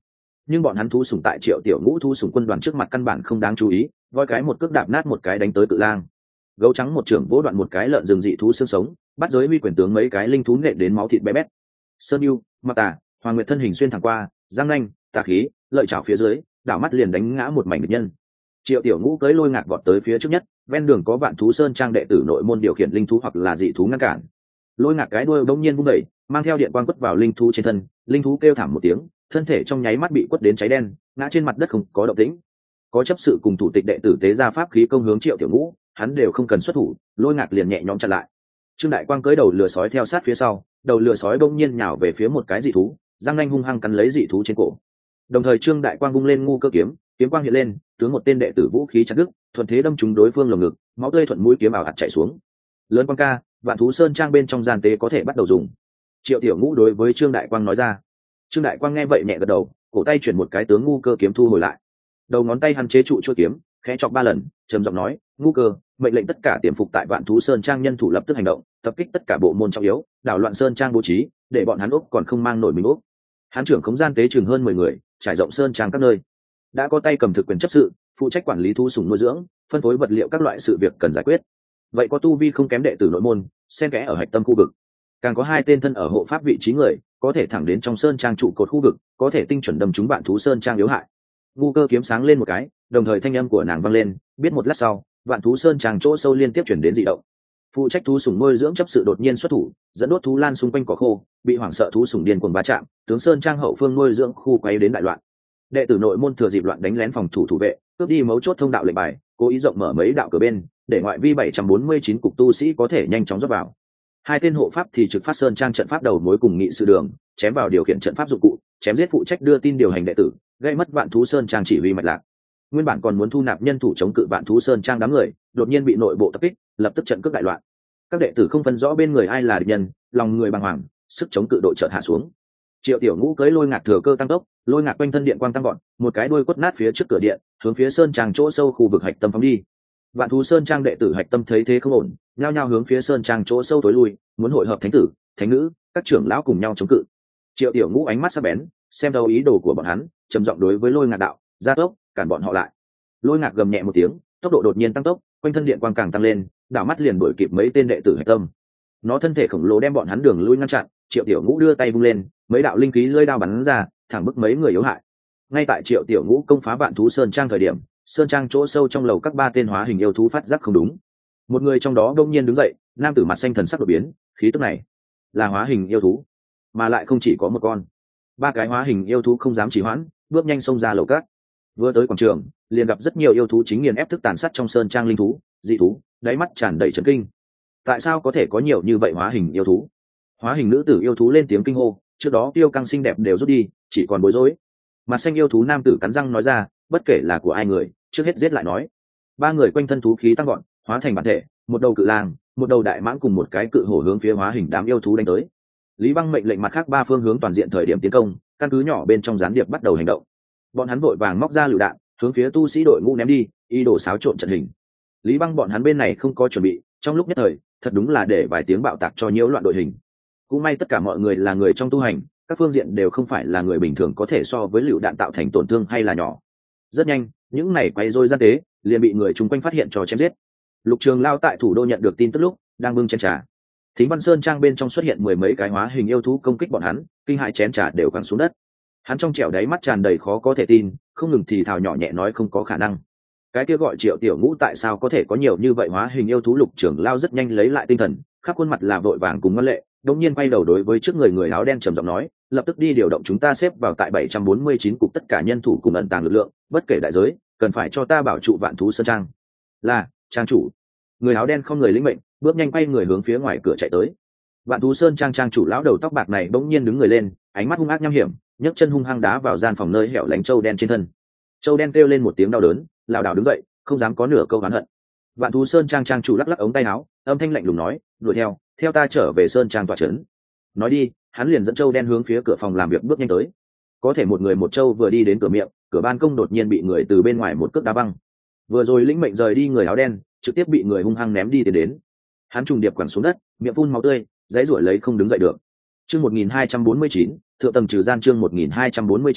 nhưng bọn hắn thú sủng tại Triệu Tiểu Ngũ thú sủng quân đoàn trước mặt căn bản không đáng chú ý, voi cái một cước đạp nát một cái đánh tới cự lang. Gấu trắng một trưởng vỗ đoạn một cái lợn rừng dị thú xương sống, bắt giới huy quyền tướng mấy cái linh thú nện đến máu thịt bé bét. Sơn Nưu, Mặc Tà, Hoàng Nguyệt thân hình xuyên thẳng qua, giang nanh, tà khí, lợi chảo phía dưới, đảo mắt liền đánh ngã một mảnh địch nhân. Triệu Tiểu Ngũ cưỡi lôi ngạc vọt tới phía trước nhất, ven đường có vạn thú sơn trang đệ tử nội môn điều khiển linh thú hoặc là dị thú ngăn cản. Lôi ngạc cái đuôi bỗng nhiên vung đẩy, mang theo điện quang quất vào linh thú trên thân, linh thú kêu thảm một tiếng, thân thể trong nháy mắt bị quất đến cháy đen, ngã trên mặt đất không có động tĩnh. Có chấp sự cùng thủ tịch đệ tử tế ra pháp khí công hướng Triệu Tiểu Ngũ, hắn đều không cần xuất thủ, lôi ngạc liền nhẹ nhõm chặn lại. Trương Đại Quang cưỡi đầu lừa sói theo sát phía sau, đầu lừa sói bỗng nhiên nhào về phía một cái dị thú, răng nanh hung hăng cắn lấy dị thú trên cổ. Đồng thời Trương Đại Quang vung lên ngu cơ kiếm, kiếm quang hiện lên, tướng một tên đệ tử vũ khí chặt đứt, thuận thế đâm trúng đối phương lồng ngực, máu tươi thuận mũi kiếm ảo ạt chảy xuống. Lớn Quang ca, vạn thú sơn trang bên trong gian tế có thể bắt đầu dùng. Triệu Tiểu Ngũ đối với Trương Đại Quang nói ra. Trương Đại Quang nghe vậy nhẹ gật đầu, cổ tay chuyển một cái tướng ngu cơ kiếm thu hồi lại. Đầu ngón tay hắn chế trụ chuôi kiếm, khẽ chọc ba lần, trầm giọng nói, ngu cơ, mệnh lệnh tất cả tiềm phục tại vạn thú sơn trang nhân thủ lập tức hành động, tập kích tất cả bộ môn trọng yếu, đảo loạn sơn trang bố trí, để bọn hắn úp còn không mang nổi mình úp. Hắn trưởng khống gian tế chừng hơn mười người, trải rộng sơn trang các nơi, đã có tay cầm thực quyền chấp sự, phụ trách quản lý thú sủng nuôi dưỡng, phân phối vật liệu các loại sự việc cần giải quyết. Vậy có tu vi không kém đệ tử nội môn, xen kẽ ở hạch tâm khu vực, càng có hai tên thân ở hộ pháp vị trí người, có thể thẳng đến trong sơn trang trụ cột khu vực, có thể tinh chuẩn đâm trúng vạn thú sơn trang yếu hại. Ngu cơ kiếm sáng lên một cái, đồng thời thanh âm của nàng vang lên, biết một lát sau, vạn thú sơn trang chỗ sâu liên tiếp chuyển đến dị động. Phụ trách thú sủng nuôi dưỡng chấp sự đột nhiên xuất thủ, dẫn đốt thú lan xung quanh cỏ khô, bị hoảng sợ thú sủng điên cuồng va chạm, tướng sơn trang hậu phương nuôi dưỡng khu quấy đến đại loạn. Đệ tử nội môn thừa dịp loạn đánh lén phòng thủ thủ vệ, cướp đi mấu chốt thông đạo lệnh bài, cố ý rộng mở mấy đạo cửa bên, để ngoại vi bảy trăm bốn mươi chín cục tu sĩ có thể nhanh chóng rót vào. Hai tên hộ pháp thì trực phát sơn trang trận pháp đầu mối cùng nghị sự đường, chém vào điều khiển trận pháp dụng cụ, chém giết phụ trách đưa tin điều hành đệ tử, gây mất vạn thú sơn trang chỉ huy mạch lạc. Nguyên bản còn muốn thu nạp nhân thủ chống cự vạn thú sơn trang đám người, đột nhiên bị nội bộ tập kích, lập tức trận cướp đại loạn. Các đệ tử không phân rõ bên người ai là địch nhân, lòng người bàng hoàng, sức chống cự độ chợt hạ xuống. Triệu Tiểu Ngũ cưỡi lôi ngạc thừa cơ tăng tốc, lôi ngạc quanh thân điện quang tăng gọn, một cái đuôi quất nát phía trước cửa điện, hướng phía sơn trang chỗ sâu khu vực hạch tâm phóng đi. Vạn thú sơn trang đệ tử hạch tâm thấy thế không ổn, nhao nhao hướng phía sơn trang chỗ sâu tối lui, muốn hội hợp thánh tử, thánh nữ, các trưởng lão cùng nhau chống cự. Triệu Tiểu Ngũ ánh mắt sắc bén, xem đâu ý đồ của bọn hắn, trầm giọng đối với lôi ngạc đạo, gia tốc, cản bọn họ lại. Lôi ngạc gầm nhẹ một tiếng, tốc độ đột nhiên tăng tốc, quanh thân điện quang càng tăng lên, đảo mắt liền đuổi kịp mấy tên đệ tử hạch tâm. Nó thân thể khổng lồ đem bọn hắn đường lui ngăn chặn, Triệu Tiểu Ngũ đưa tay vung lên, mấy đạo linh khí lưỡi đao bắn ra, thẳng bức mấy người yếu hại. Ngay tại Triệu Tiểu Ngũ công phá vạn thú sơn trang thời điểm, sơn trang chỗ sâu trong lầu các ba tên hóa hình yêu thú phát giác không đúng. Một người trong đó đông nhiên đứng dậy, nam tử mặt xanh thần sắc đột biến, khí tức này là hóa hình yêu thú, mà lại không chỉ có một con. Ba cái hóa hình yêu thú không dám trì hoãn, bước nhanh xông ra lầu các. Vừa tới quảng trường, liền gặp rất nhiều yêu thú chính nghiền ép thức tàn sát trong sơn trang linh thú, dị thú, đáy mắt tràn đầy chấn kinh. Tại sao có thể có nhiều như vậy hóa hình yêu thú? Hóa hình nữ tử yêu thú lên tiếng kinh hô, trước đó tiêu căng xinh đẹp đều rút đi, chỉ còn bối rối. Mặt xanh yêu thú nam tử cắn răng nói ra, bất kể là của ai người, trước hết giết lại nói. Ba người quanh thân thú khí tăng gọn, hóa thành bản thể, một đầu cự lang, một đầu đại mãng cùng một cái cự hổ hướng phía hóa hình đám yêu thú đánh tới. Lý Băng mệnh lệnh mặt khác ba phương hướng toàn diện thời điểm tiến công, căn cứ nhỏ bên trong gián điệp bắt đầu hành động. Bọn hắn vội vàng móc ra lựu đạn, hướng phía tu sĩ đội ngũ ném đi, ý đồ xáo trộn trận hình. Lý Băng bọn hắn bên này không có chuẩn bị, trong lúc nhất thời, thật đúng là để vài tiếng bạo tạc cho nhiễu loạn đội hình. Cũng may tất cả mọi người là người trong tu hành, các phương diện đều không phải là người bình thường có thể so với lựu đạn tạo thành tổn thương hay là nhỏ. Rất nhanh, những này quay rối gian tế liền bị người chung quanh phát hiện cho chém giết. Lục Trường Lao tại thủ đô nhận được tin tức lúc đang bưng chén trà, Thính Văn Sơn trang bên trong xuất hiện mười mấy cái hóa hình yêu thú công kích bọn hắn, kinh hãi chén trà đều quẳng xuống đất. Hắn trong trẻo đáy mắt tràn đầy khó có thể tin, không ngừng thì thào nhỏ nhẹ nói không có khả năng. Cái kia gọi Triệu Tiểu Ngũ tại sao có thể có nhiều như vậy hóa hình yêu thú? Lục Trường Lao rất nhanh lấy lại tinh thần, khắp khuôn mặt là vội vàng cùng ngân lệ, đột nhiên quay đầu đối với trước người người áo đen trầm giọng nói, lập tức đi điều động chúng ta xếp vào tại bảy trăm bốn mươi chín cục tất cả nhân thủ cùng ẩn tàng lực lượng, bất kể đại giới, cần phải cho ta bảo trụ vạn thú sơn trang. Là, trang chủ. Người áo đen không người lĩnh mệnh, bước nhanh quay người hướng phía ngoài cửa chạy tới. Vạn thú sơn trang trang chủ lão đầu tóc bạc này bỗng nhiên đứng người lên, ánh mắt hung ác nham hiểm, nhấc chân hung hăng đá vào gian phòng nơi hẻo lánh châu đen trên thân. Châu đen kêu lên một tiếng đau đớn, lảo đảo đứng dậy, không dám có nửa câu oán hận. Vạn thú sơn trang trang chủ lắc lắc ống tay áo, âm thanh lạnh lùng nói, đuổi theo, theo ta trở về sơn trang tọa trấn. Nói đi, hắn liền dẫn châu đen hướng phía cửa phòng làm việc bước nhanh tới. Có thể một người một châu vừa đi đến cửa miệng, cửa ban công đột nhiên bị người từ bên ngoài một cước đá văng. Vừa rồi lĩnh mệnh rời đi người áo đen, trực tiếp bị người hung hăng ném đi tiến đến. Hắn trùng điệp quẳng xuống đất, miệng phun máu tươi, dãy ruổi lấy không đứng dậy được. Chương một nghìn hai trăm bốn mươi chín, thượng tầng trừ gian chương một nghìn hai trăm bốn mươi chín,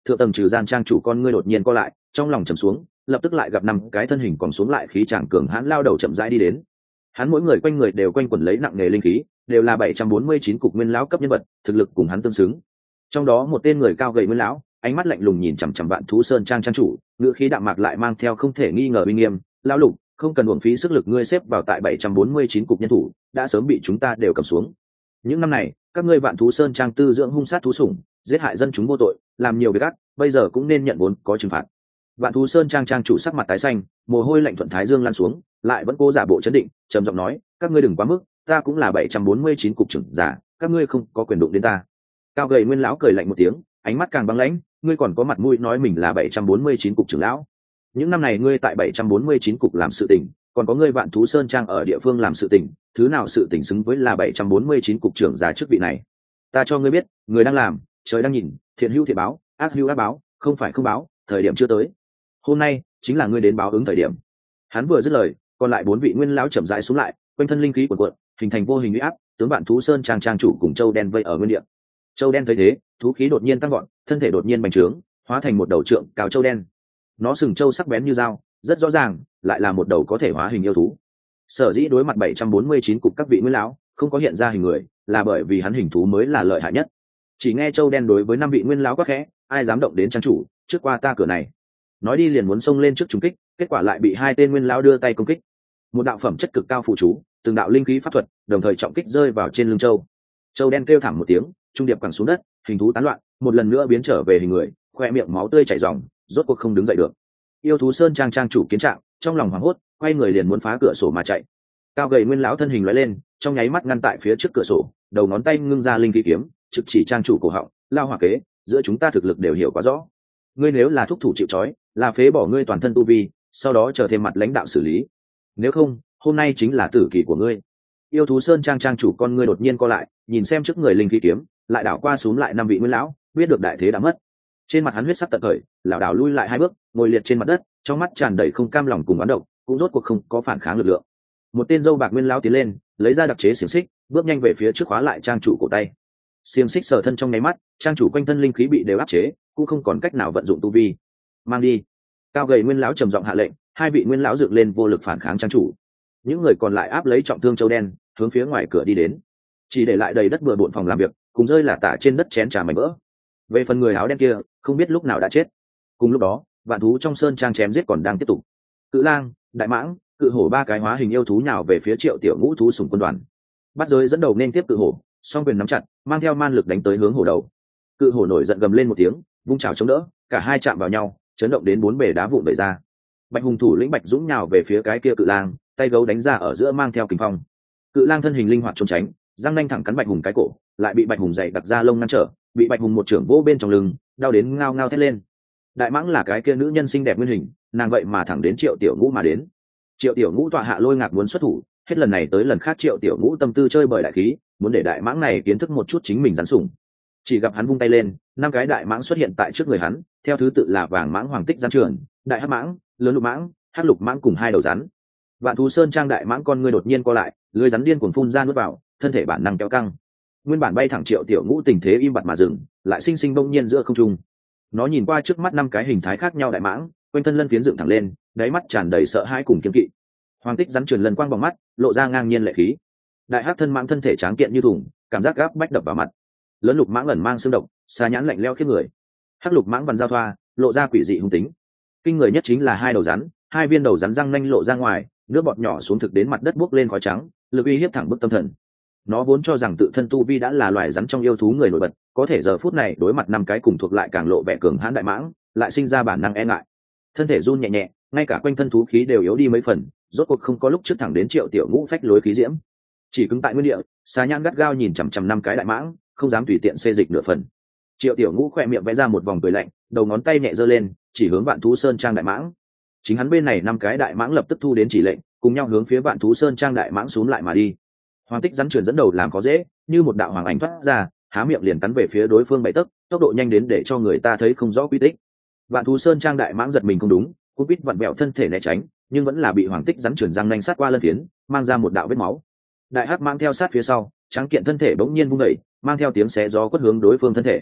thượng tầng trừ gian trang chủ con ngươi đột nhiên co lại, trong lòng trầm xuống, lập tức lại gặp năm cái thân hình còn xuống lại khí tràng cường hãn lao đầu chậm rãi đi đến. Hắn mỗi người quanh người đều quanh quẩn lấy nặng nghề linh khí, đều là bảy trăm bốn mươi chín cục nguyên lão cấp nhân vật, thực lực cùng hắn tương xứng. Trong đó một tên người cao gầy nguyên lão, ánh mắt lạnh lùng nhìn chằm chằm Vạn Thú Sơn trang trang chủ, ngữ khí đạm mạc lại mang theo không thể nghi ngờ uy nghiêm, "Lão Lục, không cần uổng phí sức lực ngươi xếp vào tại bảy trăm bốn mươi chín cục nhân thủ, đã sớm bị chúng ta đều cầm xuống. Những năm này, các ngươi Vạn Thú Sơn trang tư dưỡng hung sát thú sủng, giết hại dân chúng vô tội, làm nhiều việc ác, bây giờ cũng nên nhận vốn có trừng phạt." Vạn Thú Sơn trang trang chủ sắc mặt tái xanh, mồ hôi lạnh thuận thái dương lan xuống, lại vẫn cố giả bộ trấn định, trầm giọng nói, "Các ngươi đừng quá mức, ta cũng là bảy trăm bốn mươi chín cục trưởng giả, các ngươi không có quyền đụng đến ta." Cao gầy nguyên lão cười lạnh một tiếng, ánh mắt càng băng lãnh, "Ngươi còn có mặt mũi nói mình là bảy trăm bốn mươi chín cục trưởng lão? Những năm này ngươi tại bảy trăm bốn mươi chín cục làm sự tình, còn có ngươi Vạn Thú Sơn trang ở địa phương làm sự tình, thứ nào sự tình xứng với là bảy trăm bốn mươi chín cục trưởng giả chức vị này? Ta cho ngươi biết, người đang làm, trời đang nhìn, thiện hữu thiện báo, ác hữu ác báo, không phải không báo, thời điểm chưa tới. Hôm nay chính là ngươi đến báo ứng thời điểm." Hắn vừa dứt lời, còn lại bốn vị nguyên lão chậm rãi xuống lại, quanh thân linh khí cuồn cuộn, hình thành vô hình uy áp, tướng Vạn Thú Sơn trang trang chủ cùng Châu Đen vây ở nguyên địa. Châu Đen thấy thế, thú khí đột nhiên tăng gọn, thân thể đột nhiên bành trướng, hóa thành một đầu trượng cao châu đen. Nó sừng châu sắc bén như dao, rất rõ ràng, lại là một đầu có thể hóa hình yêu thú. Sở dĩ đối mặt bảy trăm bốn mươi chín cục các vị nguyên lão, không có hiện ra hình người, là bởi vì hắn hình thú mới là lợi hại nhất. Chỉ nghe Châu Đen đối với năm vị nguyên lão quát khẽ, "Ai dám động đến trang chủ, trước qua ta cửa này." Nói đi liền muốn xông lên trước trúng kích, kết quả lại bị hai tên nguyên lão đưa tay công kích. Một đạo phẩm chất cực cao phụ chú, từng đạo linh khí pháp thuật, đồng thời trọng kích rơi vào trên lưng Châu. Châu Đen kêu thảm một tiếng, trung điệp quẳng xuống đất, hình thú tán loạn, một lần nữa biến trở về hình người, khoe miệng máu tươi chảy ròng, rốt cuộc không đứng dậy được. Yêu thú Sơn trang trang chủ kiến trạng, trong lòng hoảng hốt, quay người liền muốn phá cửa sổ mà chạy. Cao gầy nguyên lão thân hình lóe lên, trong nháy mắt ngăn tại phía trước cửa sổ, đầu ngón tay ngưng ra linh khí kiếm, trực chỉ trang chủ cổ họng, "Lao hỏa kế, giữa chúng ta thực lực đều hiểu quá rõ. Ngươi nếu là thúc thủ chịu trói, là phế bỏ ngươi toàn thân tu vi, sau đó chờ thêm mặt lãnh đạo xử lý. Nếu không, hôm nay chính là tử kỳ của ngươi." Yêu thú Sơn trang trang chủ con ngươi đột nhiên co lại, nhìn xem trước người linh khí kiếm, lại đảo qua xuống lại năm vị nguyên lão, biết được đại thế đã mất. Trên mặt hắn huyết sắc tận khởi, lảo đảo lui lại hai bước, ngồi liệt trên mặt đất, trong mắt tràn đầy không cam lòng cùng oán độc, cũng rốt cuộc không có phản kháng lực lượng. Một tên dâu bạc nguyên lão tiến lên, lấy ra đặc chế xiềng xích, bước nhanh về phía trước khóa lại trang chủ cổ tay. Xiềng xích sờ thân trong nháy mắt, trang chủ quanh thân linh khí bị đều áp chế, cũng không còn cách nào vận dụng tu vi. "Mang đi." Cao gầy nguyên lão trầm giọng hạ lệnh, hai vị nguyên lão dựng lên vô lực phản kháng trang chủ. Những người còn lại áp lấy trọng thương Châu Đen, hướng phía ngoài cửa đi đến, chỉ để lại đầy đất bừa bộn phòng làm việc, cùng rơi là tả trên đất chén trà mảnh vỡ. Về phần người áo đen kia, không biết lúc nào đã chết. Cùng lúc đó, vạn thú trong sơn trang chém giết còn đang tiếp tục. Cự lang, đại mãng, cự hổ ba cái hóa hình yêu thú nhào về phía Triệu Tiểu Ngũ thú sủng quân đoàn. Bắt giới dẫn đầu nên tiếp cự hổ, song quyền nắm chặt, mang theo man lực đánh tới hướng hổ đầu. Cự hổ nổi giận gầm lên một tiếng, vung chảo chống đỡ, cả hai chạm vào nhau, chấn động đến bốn bề đá vụn bể ra. Bạch hùng thủ lĩnh Bạch Dũng nhào về phía cái kia cự lang, tay gấu đánh ra ở giữa mang theo kình phong. Cự lang thân hình linh hoạt trốn tránh, răng nanh thẳng cắn Bạch hùng cái cổ, lại bị Bạch hùng dày đặc ra lông ngăn trở, bị Bạch hùng một trưởng vỗ bên trong lưng, đau đến ngao ngao thét lên. Đại mãng là cái kia nữ nhân xinh đẹp nguyên hình, nàng vậy mà thẳng đến Triệu Tiểu Ngũ mà đến. Triệu Tiểu Ngũ tọa hạ lôi ngạc muốn xuất thủ, hết lần này tới lần khác Triệu Tiểu Ngũ tâm tư chơi bời đại khí, muốn để đại mãng này kiến thức một chút chính mình rắn sủng. Chỉ gặp hắn vung tay lên, năm cái đại mãng xuất hiện tại trước người hắn, theo thứ tự là vàng mãng hoàng tích rắn trường, đại hắc mãng, lớn lục mãng, hắc lục mãng cùng hai đầu rắn. Vạn thú sơn trang đại mãng con ngươi đột nhiên co lại, lưới rắn điên cuồng phun ra nuốt vào, thân thể bản năng kéo căng. Nguyên bản bay thẳng Triệu Tiểu Ngũ tình thế im bặt mà dừng, lại sinh sinh bỗng nhiên giữa không trung. Nó nhìn qua trước mắt năm cái hình thái khác nhau đại mãng, quanh thân lân phiến dựng thẳng lên, đáy mắt tràn đầy sợ hãi cùng kiêng kỵ. Hoàng tích rắn truyền lần quang bằng mắt, lộ ra ngang nhiên lệ khí. Đại hắc thân mãng thân thể tráng kiện như thùng, cảm giác gáp bách đập vào mặt. Lớn lục mãng ẩn mang xương độc, xa nhãn lạnh lẽo khiếp người. Hắc lục mãng vằn giao thoa, lộ ra quỷ dị hung tính. Kinh người nhất chính là hai đầu rắn, hai viên đầu rắn răng nanh lộ ra ngoài, nước bọt nhỏ xuống thực đến mặt đất bốc lên khói trắng, lực uy hiếp thẳng bức tâm thần. Nó vốn cho rằng tự thân tu vi đã là loài rắn trong yêu thú người nổi bật, có thể giờ phút này đối mặt năm cái cùng thuộc lại càng lộ vẻ cường hãn đại mãng, lại sinh ra bản năng e ngại. Thân thể run nhẹ nhẹ, ngay cả quanh thân thú khí đều yếu đi mấy phần, rốt cuộc không có lúc trước thẳng đến Triệu Tiểu Ngũ phách lối khí diễm, chỉ cứng tại nguyên địa, xà nhãn gắt gao nhìn chằm chằm năm cái đại mãng, không dám tùy tiện xê dịch nửa phần. Triệu Tiểu Ngũ khỏe miệng vẽ ra một vòng cười lạnh, đầu ngón tay nhẹ giơ lên, chỉ hướng Vạn Thú Sơn trang đại mãng. Chính hắn bên này năm cái đại mãng lập tức thu đến chỉ lệnh, cùng nhau hướng phía Vạn Thú Sơn trang đại mãng xuống lại mà đi. Hoàng tích rắn truyền dẫn đầu làm có dễ, như một đạo hoàng ảnh thoát ra, há miệng liền cắn về phía đối phương bảy tấc, tốc độ nhanh đến để cho người ta thấy không rõ quy tích. Vạn Thú Sơn trang đại mãng giật mình không đúng, cũng biết vặn vẹo thân thể né tránh, nhưng vẫn là bị hoàng tích rắn truyền răng nanh sát qua lân phiến, mang ra một đạo vết máu. Đại hắc mang theo sát phía sau, trắng kiện thân thể bỗng nhiên vung đẩy, mang theo tiếng xé gió quất hướng đối phương thân thể.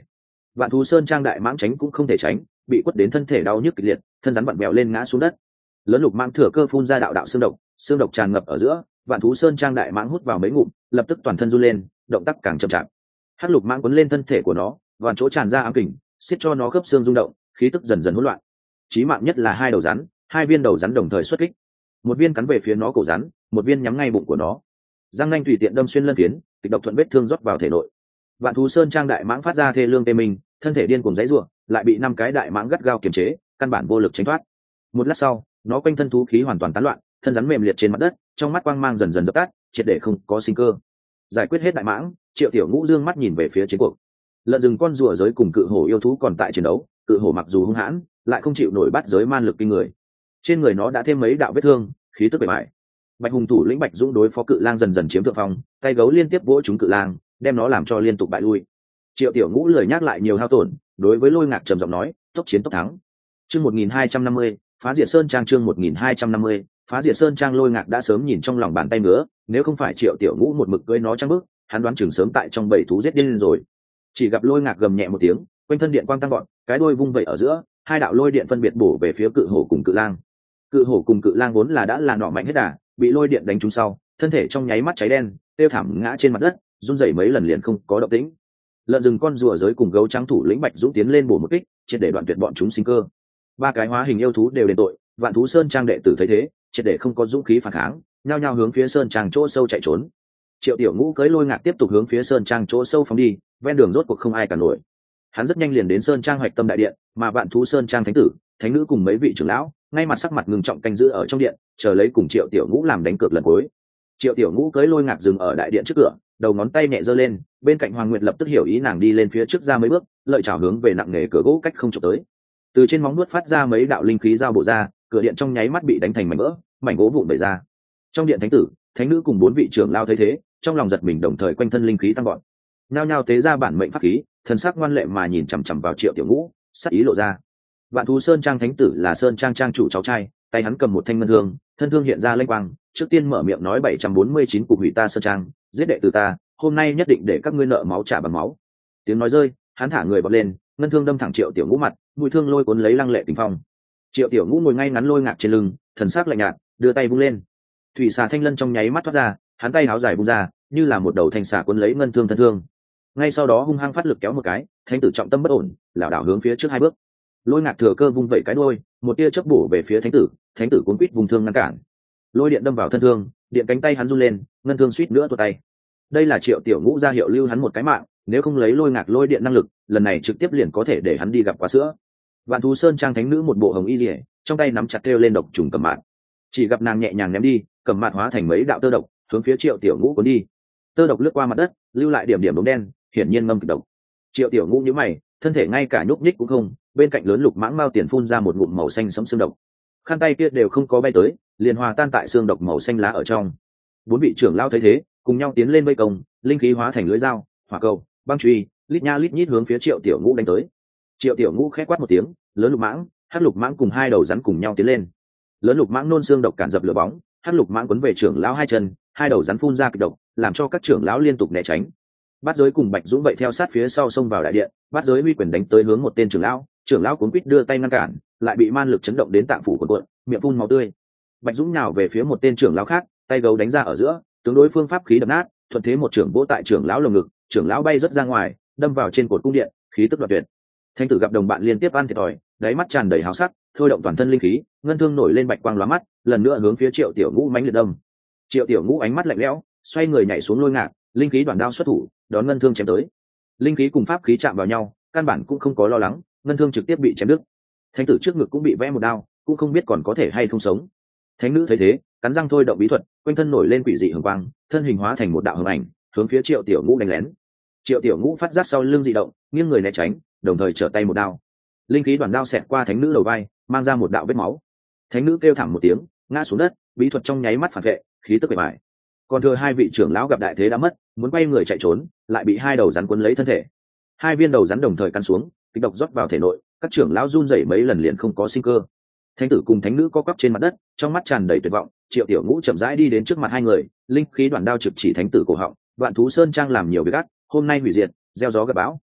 Vạn thú sơn trang đại mãng tránh cũng không thể tránh, bị quất đến thân thể đau nhức kịch liệt, thân rắn vặn bèo lên ngã xuống đất. Lớn lục mãng thừa cơ phun ra đạo đạo xương độc, xương độc tràn ngập ở giữa, vạn thú sơn trang đại mãng hút vào mấy ngụm, lập tức toàn thân run lên, động tác càng chậm chạp. Hắc lục mãng quấn lên thân thể của nó, vạn chỗ tràn ra ám kình, xiết cho nó khớp xương rung động, khí tức dần dần hỗn loạn. Chí mạng nhất là hai đầu rắn, hai viên đầu rắn đồng thời xuất kích, một viên cắn về phía nó cổ rắn, một viên nhắm ngay bụng của nó. Răng nanh tùy tiện đâm xuyên lân phiến, kịch độc thuận vết thương rót vào thể nội. Vạn thú sơn trang đại mãng phát ra thê lương tê mình, thân thể điên cuồng giãy giụa, lại bị năm cái đại mãng gắt gao kiềm chế, căn bản vô lực tránh thoát. Một lát sau, nó quanh thân thú khí hoàn toàn tán loạn, thân rắn mềm liệt trên mặt đất, trong mắt quang mang dần dần dập tắt, triệt để không có sinh cơ. Giải quyết hết đại mãng, Triệu Tiểu Ngũ dương mắt nhìn về phía chiến cuộc. Lợn rừng con rùa giới cùng cự hổ yêu thú còn tại chiến đấu, cự hổ mặc dù hung hãn, lại không chịu nổi bắt giới man lực kinh người. Trên người nó đã thêm mấy đạo vết thương, khí tức bề bại. Bạch hùng thủ lĩnh Bạch Dũng đối phó cự lang dần dần chiếm thượng phong, tay gấu liên tiếp vỗ trúng cự lang, đem nó làm cho liên tục bại lui. Triệu Tiểu Ngũ lười nhắc lại nhiều hao tổn, đối với Lôi Ngạc trầm giọng nói, tốc chiến tốc thắng. Chương một nghìn hai trăm năm mươi, phá diệt sơn trang. Chương một nghìn hai trăm năm mươi, phá diệt sơn trang. Lôi Ngạc đã sớm nhìn trong lòng bàn tay ngứa, nếu không phải Triệu Tiểu Ngũ một mực cưỡi nó trăng bước, hắn đoán chừng sớm tại trong bầy thú giết điên rồi. Chỉ gặp Lôi Ngạc gầm nhẹ một tiếng, quanh thân điện quang tăng gọn, cái đuôi vung vẩy ở giữa, hai đạo lôi điện phân biệt bổ về phía cự hổ cùng cự lang. Cự hổ cùng cự lang vốn là đã là nọ mạnh hết đà, bị lôi điện đánh trúng sau, thân thể trong nháy mắt cháy đen, tiêu thảm ngã trên mặt đất, run rẩy mấy lần liền không có động tĩnh. Lợn rừng con rùa giới cùng gấu trắng thủ lĩnh Bạch Dũng tiến lên bổ một kích, triệt để đoạn tuyệt bọn chúng sinh cơ. Ba cái hóa hình yêu thú đều đền tội, Vạn thú sơn trang đệ tử thấy thế, triệt để không có dũng khí phản kháng, nhao nhao hướng phía sơn trang chỗ sâu chạy trốn. Triệu Tiểu Ngũ cưỡi Lôi Ngạc tiếp tục hướng phía sơn trang chỗ sâu phóng đi, ven đường rốt cuộc không ai cả nổi. Hắn rất nhanh liền đến sơn trang hoạch tâm đại điện, mà Vạn thú sơn trang thánh tử, thánh nữ cùng mấy vị trưởng lão, ngay mặt sắc mặt ngưng trọng canh giữ ở trong điện, chờ lấy cùng Triệu Tiểu Ngũ làm đánh cược lần cuối. Triệu Tiểu Ngũ cưỡi Lôi Ngạc dừng ở đại điện trước cửa, đầu ngón tay nhẹ giơ lên, bên cạnh Hoàng Nguyệt lập tức hiểu ý nàng đi lên phía trước ra mấy bước, lợi chảo hướng về nặng nề cửa gỗ cách không chụp tới. Từ trên móng vuốt phát ra mấy đạo linh khí giao bộ ra, cửa điện trong nháy mắt bị đánh thành mảnh vỡ, mảnh gỗ vụn bể ra. Trong điện thánh tử, thánh nữ cùng bốn vị trưởng lao thấy thế, trong lòng giật mình đồng thời quanh thân linh khí tăng gọn. Nhao nhao tế ra bản mệnh pháp khí, thần sắc ngoan lệ mà nhìn chằm chằm vào Triệu Tiểu Ngũ, sắc ý lộ ra. Vạn thú sơn trang thánh tử là sơn trang trang chủ cháu trai, tay hắn cầm một thanh ngân thương, thân thương hiện ra lênh quang, trước tiên mở miệng nói bảy trăm bốn mươi chín cục hủy ta sơn trang, giết đệ tử ta, hôm nay nhất định để các ngươi nợ máu trả bằng máu. Tiếng nói rơi, hắn thả người bật lên, ngân thương đâm thẳng Triệu Tiểu Ngũ mặt, mũi thương lôi cuốn lấy lăng lệ tình phong. Triệu Tiểu Ngũ ngồi ngay ngắn Lôi Ngạc trên lưng, thần sắc lạnh nhạt, đưa tay vung lên. Thủy xà thanh lân trong nháy mắt thoát ra, hắn tay háo dài vung ra, như là một đầu thanh xà cuốn lấy ngân thương thân thương. Ngay sau đó hung hăng phát lực kéo một cái, thánh tử trọng tâm bất ổn, lảo đảo hướng phía trước hai bước. Lôi Ngạc thừa cơ vung vẩy cái đuôi, một tia chớp bổ về phía thánh tử, thánh tử cuốn quít vùng thương ngăn cản. Lôi điện đâm vào thân thương, điện cánh tay hắn run lên, ngân thương suýt nữa tuột tay. Đây là Triệu Tiểu Ngũ ra hiệu lưu hắn một cái mạng, nếu không lấy Lôi Ngạc lôi điện năng lực, lần này trực tiếp liền có thể để hắn đi gặp quá sữa. Vạn thú sơn trang thánh nữ một bộ hồng y liễu, trong tay nắm chặt kêu lên độc trùng cầm mạn. Chỉ gặp nàng nhẹ nhàng ném đi, cầm mạn hóa thành mấy đạo tơ độc, hướng phía Triệu Tiểu Ngũ cuốn đi. Tơ độc lướt qua mặt đất, lưu lại điểm điểm đốm đen, hiển nhiên ngâm kịch độc. Triệu Tiểu Ngũ nhíu mày, thân thể ngay cả nhúc nhích cũng không, bên cạnh lớn lục mãng mao tiền phun ra một ngụm màu xanh sẫm xương độc. Khăn tay kia đều không có bay tới, liền hòa tan tại xương độc màu xanh lá ở trong. Bốn vị trưởng lao thấy thế, cùng nhau tiến lên vây công, linh khí hóa thành lưới dao, hỏa cầu, băng truy, lít nha lít nhít hướng phía Triệu Tiểu Ngũ đánh tới. Triệu Tiểu Ngũ khẽ quát một tiếng, lớn lục mãng, hắc lục mãng cùng hai đầu rắn cùng nhau tiến lên. Lớn lục mãng nôn xương độc cản dập lửa bóng, hắc lục mãng quấn về trưởng lão hai chân, hai đầu rắn phun ra kịch độc, làm cho các trưởng lão liên tục né tránh. Bát giới cùng Bạch Dũng vậy theo sát phía sau xông vào đại điện, Bát giới huy quyền đánh tới hướng một tên trưởng lão, trưởng lão cuốn quýt đưa tay ngăn cản, lại bị man lực chấn động đến tạng phủ của cuộn, miệng phun máu tươi. Bạch Dũng nhào về phía một tên trưởng lão khác, tay gấu đánh ra ở giữa, tướng đối phương pháp khí đập nát, thuận thế một trưởng vỗ tại trưởng lão lồng ngực, trưởng lão bay rất ra ngoài, đâm vào trên cột cung điện, khí tức đoạt tuyệt. Thánh tử gặp đồng bạn liên tiếp ăn thiệt thòi, đáy mắt tràn đầy hào sắc, thôi động toàn thân linh khí, ngân thương nổi lên bạch quang lóa mắt, lần nữa hướng phía Triệu Tiểu Ngũ mãnh liệt đâm. Triệu Tiểu Ngũ ánh mắt lạnh lẽo, xoay người nhảy xuống Lôi Ngạc, linh khí đoạn đao xuất thủ, đón ngân thương chém tới. Linh khí cùng pháp khí chạm vào nhau, căn bản cũng không có lo lắng, ngân thương trực tiếp bị chém đứt. Thánh tử trước ngực cũng bị vẽ một đao, cũng không biết còn có thể hay không sống. Thánh nữ thấy thế, cắn răng thôi động bí thuật, quanh thân nổi lên quỷ dị hồng quang, thân hình hóa thành một đạo hồng ảnh, hướng phía Triệu Tiểu Ngũ đánh lén. Triệu Tiểu Ngũ phát giác sau lưng dị động, nghiêng người né tránh, đồng thời trở tay một đao. Linh khí đoàn đao xẹt qua thánh nữ đầu vai, mang ra một đạo vết máu. Thánh nữ kêu thảm một tiếng, ngã xuống đất, bí thuật trong nháy mắt phản vệ, khí tức bề bại. Còn thừa hai vị trưởng lão gặp đại thế đã mất, muốn quay người chạy trốn, lại bị hai đầu rắn cuốn lấy thân thể. Hai viên đầu rắn đồng thời căn xuống, kịch độc rót vào thể nội, các trưởng lão run rẩy mấy lần liền không có sinh cơ. Thánh tử cùng thánh nữ co quắp trên mặt đất, trong mắt tràn đầy tuyệt vọng. Triệu Tiểu Ngũ chậm rãi đi đến trước mặt hai người, linh khí đoạn đao trực chỉ thánh tử cổ họng. Vạn thú sơn trang làm nhiều việc ác, hôm nay hủy diệt, gieo gió gặp bão.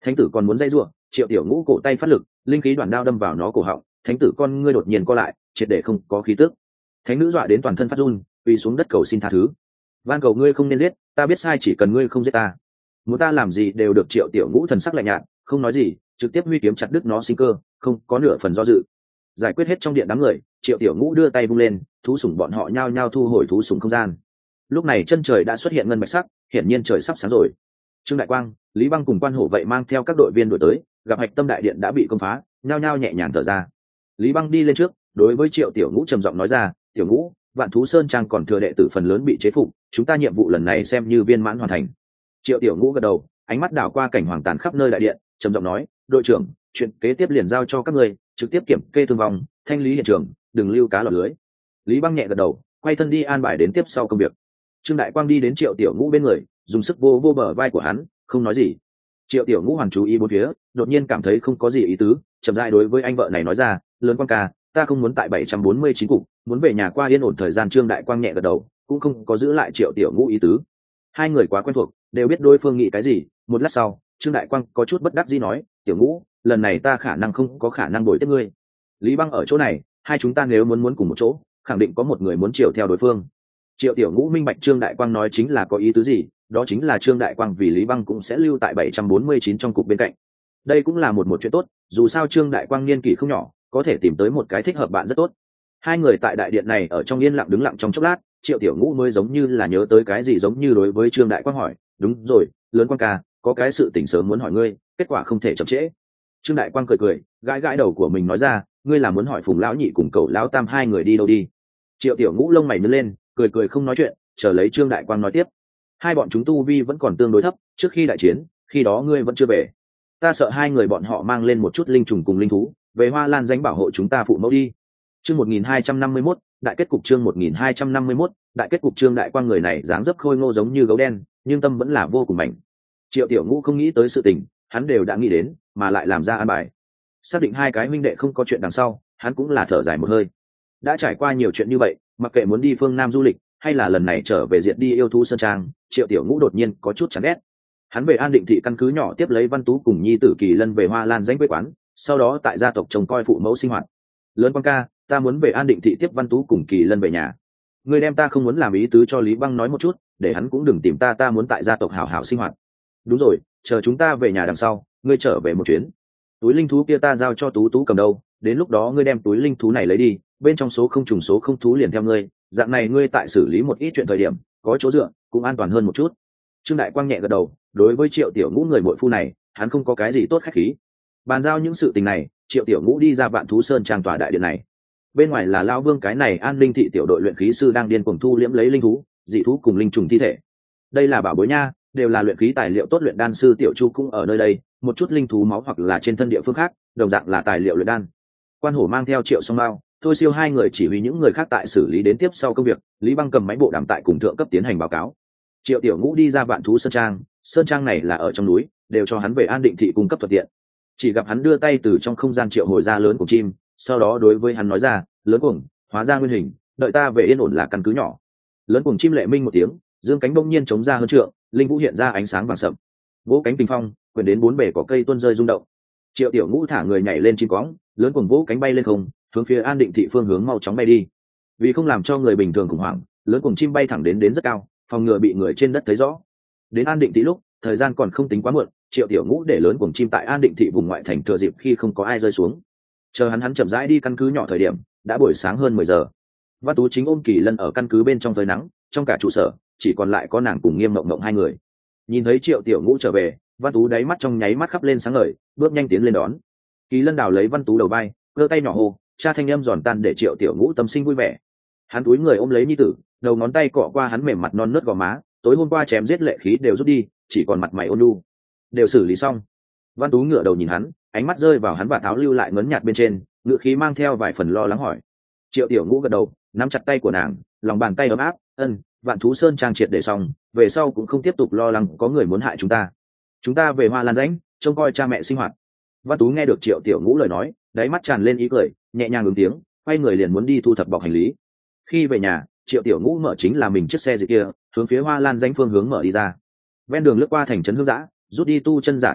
Thánh tử còn muốn dây giụa, Triệu Tiểu Ngũ cổ tay phát lực, linh khí đoạn đao đâm vào nó cổ họng, thánh tử con ngươi đột nhiên co lại, triệt để không có khí tức. Thánh nữ dọa đến toàn thân phát run, quỳ xuống đất cầu xin tha thứ. Van cầu ngươi không nên giết, ta biết sai, chỉ cần ngươi không giết ta, muốn ta làm gì đều được. Triệu Tiểu Ngũ thần sắc lạnh nhạt, không nói gì, trực tiếp huy kiếm chặt đứt nó sinh cơ, không có nửa phần do dự. Giải quyết hết trong điện đám người, Triệu Tiểu Ngũ đưa tay vung lên, thú sủng bọn họ nhao nhao thu hồi thú sủng không gian. Lúc này chân trời đã xuất hiện ngân bạch sắc, hiển nhiên trời sắp sáng rồi. Trương Đại Quang, Lý Băng cùng quan hổ vậy mang theo các đội viên đuổi tới, gặp hạch tâm đại điện đã bị công phá, nhao nhao nhẹ nhàng thở ra. Lý Băng đi lên trước, đối với Triệu Tiểu Ngũ trầm giọng nói ra, Tiểu Ngũ, Vạn Thú Sơn Trang còn thừa đệ tử phần lớn bị chế phục, chúng ta nhiệm vụ lần này xem như viên mãn hoàn thành. Triệu Tiểu Ngũ gật đầu, ánh mắt đảo qua cảnh hoàng tàn khắp nơi đại điện, trầm giọng nói, đội trưởng, chuyện kế tiếp liền giao cho các ngươi, trực tiếp kiểm kê thương vong, thanh lý hiện trường, đừng lưu cá lọt lưới. Lý Băng nhẹ gật đầu, quay thân đi an bài đến tiếp sau công việc. Trương Đại Quang đi đến Triệu Tiểu Ngũ bên người, dùng sức vô vô bờ vai của hắn, không nói gì. Triệu Tiểu Ngũ hoàn chú ý bốn phía, đột nhiên cảm thấy không có gì ý tứ, chậm rãi đối với anh vợ này nói ra, lớn Quang ca, ta không muốn tại bảy trăm bốn mươi chín cục, muốn về nhà qua yên ổn thời gian. Trương Đại Quang nhẹ gật đầu, cũng không có giữ lại Triệu Tiểu Ngũ ý tứ. Hai người quá quen thuộc, đều biết đối phương nghĩ cái gì. Một lát sau, Trương Đại Quang có chút bất đắc dĩ nói, Tiểu Ngũ, lần này ta khả năng không có khả năng đổi tiếp ngươi. Lý Băng ở chỗ này, hai chúng ta nếu muốn muốn cùng một chỗ, khẳng định có một người muốn chiều theo đối phương. Triệu Tiểu Ngũ minh bạch Trương Đại Quang nói chính là có ý tứ gì, đó chính là Trương Đại Quang vì Lý Băng cũng sẽ lưu tại bảy trăm bốn mươi chín trong cục bên cạnh. Đây cũng là một một chuyện tốt, dù sao Trương Đại Quang niên kỷ không nhỏ, có thể tìm tới một cái thích hợp bạn rất tốt. Hai người tại đại điện này ở trong yên lặng đứng lặng trong chốc lát, Triệu Tiểu Ngũ mới giống như là nhớ tới cái gì, giống như đối với Trương Đại Quang hỏi, đúng rồi, lớn Quang ca, có cái sự tình sớm muốn hỏi ngươi, kết quả không thể chậm trễ. Trương Đại Quang cười cười, gãi gãi đầu của mình nói ra, ngươi là muốn hỏi Phùng lão nhị cùng Cẩu lão tam hai người đi đâu đi? Triệu Tiểu Ngũ lông mày nhướng lên, cười cười không nói chuyện, chờ lấy Trương Đại Quang nói tiếp. Hai bọn chúng tu vi vẫn còn tương đối thấp, trước khi đại chiến, khi đó ngươi vẫn chưa về. Ta sợ hai người bọn họ mang lên một chút linh trùng cùng linh thú, về Hoa Lan danh bảo hộ chúng ta phụ mẫu đi. Chương một nghìn hai trăm năm mươi mốt, đại kết cục. Chương một nghìn hai trăm năm mươi mốt, đại kết cục. Trương Đại Quang người này dáng dấp khôi ngô giống như gấu đen, nhưng tâm vẫn là vô cùng mạnh. Triệu Tiểu Ngũ không nghĩ tới sự tình, hắn đều đã nghĩ đến, mà lại làm ra an bài. Xác định hai cái minh đệ không có chuyện đằng sau, hắn cũng là thở dài một hơi. Đã trải qua nhiều chuyện như vậy, mặc kệ muốn đi phương Nam du lịch, hay là lần này trở về diệt đi yêu thú Sơn Trang, Triệu Tiểu Ngũ đột nhiên có chút chán ghét. Hắn về An Định thị căn cứ nhỏ tiếp lấy Văn Tú cùng nhi tử Kỳ Lân về Hoa Lan danh quê quán, sau đó tại gia tộc trông coi phụ mẫu sinh hoạt. Lớn Quang ca, ta muốn về An Định thị tiếp Văn Tú cùng Kỳ Lân về nhà. Người đem ta không muốn làm ý tứ cho Lý Băng nói một chút, để hắn cũng đừng tìm ta, ta muốn tại gia tộc hảo hảo sinh hoạt. Đúng rồi, chờ chúng ta về nhà đằng sau, ngươi trở về một chuyến. Túi linh thú kia ta giao cho Tú Tú cầm đâu, đến lúc đó ngươi đem túi linh thú này lấy đi, bên trong số không trùng số không thú liền theo ngươi, dạng này ngươi tại xử lý một ít chuyện thời điểm có chỗ dựa, cũng an toàn hơn một chút. Trương Đại Quang nhẹ gật đầu, đối với Triệu Tiểu Ngũ người muội phu này, hắn không có cái gì tốt khách khí. Bàn giao những sự tình này, Triệu Tiểu Ngũ đi ra Vạn Thú Sơn Trang tòa đại điện này. Bên ngoài là Lão Vương cái này An Linh thị tiểu đội luyện khí sư đang điên cuồng thu liễm lấy linh thú, dị thú cùng linh trùng thi thể. Đây là bảo bối nha, đều là luyện khí tài liệu tốt. Luyện đan sư Tiểu Chu cũng ở nơi đây, một chút linh thú máu hoặc là trên thân địa phương khác, đồng dạng là tài liệu luyện đan. Quan Hổ mang theo Triệu Song Mao, Thôi Siêu hai người chỉ huy những người khác tại xử lý đến tiếp sau công việc. Lý Băng cầm máy bộ đàm tại cùng thượng cấp tiến hành báo cáo. Triệu Tiểu Ngũ đi ra Vạn Thú Sơn Trang, Sơn Trang này là ở trong núi, đều cho hắn về An Định thị cung cấp thuận tiện. Chỉ gặp hắn đưa tay từ trong không gian triệu hồi ra lớn cuồng chim, sau đó đối với hắn nói ra, lớn cuồng, hóa ra nguyên hình, đợi ta về yên ổn là căn cứ nhỏ. Lớn cuồng chim lệ minh một tiếng, dương cánh bỗng nhiên chống ra hơn trượng, linh vũ hiện ra ánh sáng vàng sậm, vỗ cánh kinh phong, quyển đến bốn bể cỏ cây tuôn rơi rung động. Triệu Tiểu Ngũ thả người nhảy lên chim cõng, lớn cuồng vỗ cánh bay lên không, hướng phía An Định thị phương hướng mau chóng bay đi. Vì không làm cho người bình thường khủng hoảng, lớn cuồng chim bay thẳng đến đến rất cao, phòng ngừa bị người trên đất thấy rõ. Đến An Định thị lúc, thời gian còn không tính quá muộn, Triệu Tiểu Ngũ để lớn cuồng chim tại An Định thị vùng ngoại thành thừa dịp khi không có ai rơi xuống. Chờ hắn hắn chậm rãi đi căn cứ nhỏ thời điểm, đã buổi sáng hơn mười giờ. Văn Tú chính ôm Kỳ Lân ở căn cứ bên trong phơi nắng, trong cả trụ sở chỉ còn lại có nàng cùng Nghiêm Mộng Mộng hai người. Nhìn thấy Triệu Tiểu Ngũ trở về, Văn Tú đáy mắt trong nháy mắt khắp lên sáng ngời, bước nhanh tiến lên đón. Kỳ Lân đào lấy Văn Tú đầu vai, giơ tay nhỏ hô, cha thanh âm giòn tan để Triệu Tiểu Ngũ tâm sinh vui vẻ. Hắn túi người ôm lấy nhi tử, đầu ngón tay cọ qua hắn mềm mặt non nớt gò má, tối hôm qua chém giết lệ khí đều rút đi, chỉ còn mặt mày ôn nhu. Đều xử lý xong. Văn Tú ngửa đầu nhìn hắn, ánh mắt rơi vào hắn và tháo lưu lại ngấn nhạt bên trên, ngựa khí mang theo vài phần lo lắng hỏi. Triệu Tiểu Ngũ gật đầu, nắm chặt tay của nàng, lòng bàn tay ấm áp, ân, Vạn Thú Sơn Trang triệt để xong, về sau cũng không tiếp tục lo lắng có người muốn hại chúng ta. Chúng ta về Hoa Lan Rãnh, trông coi cha mẹ sinh hoạt. Văn Tú nghe được Triệu Tiểu Ngũ lời nói, đáy mắt tràn lên ý cười, nhẹ nhàng ứng tiếng, quay người liền muốn đi thu thập bọc hành lý. Khi về nhà, Triệu Tiểu Ngũ mở chính là mình chiếc xe gì kia, hướng phía Hoa Lan Rãnh phương hướng mở đi ra. Ven đường lướt qua thành trấn Hương Giã, rút đi tu chân giả thân phận,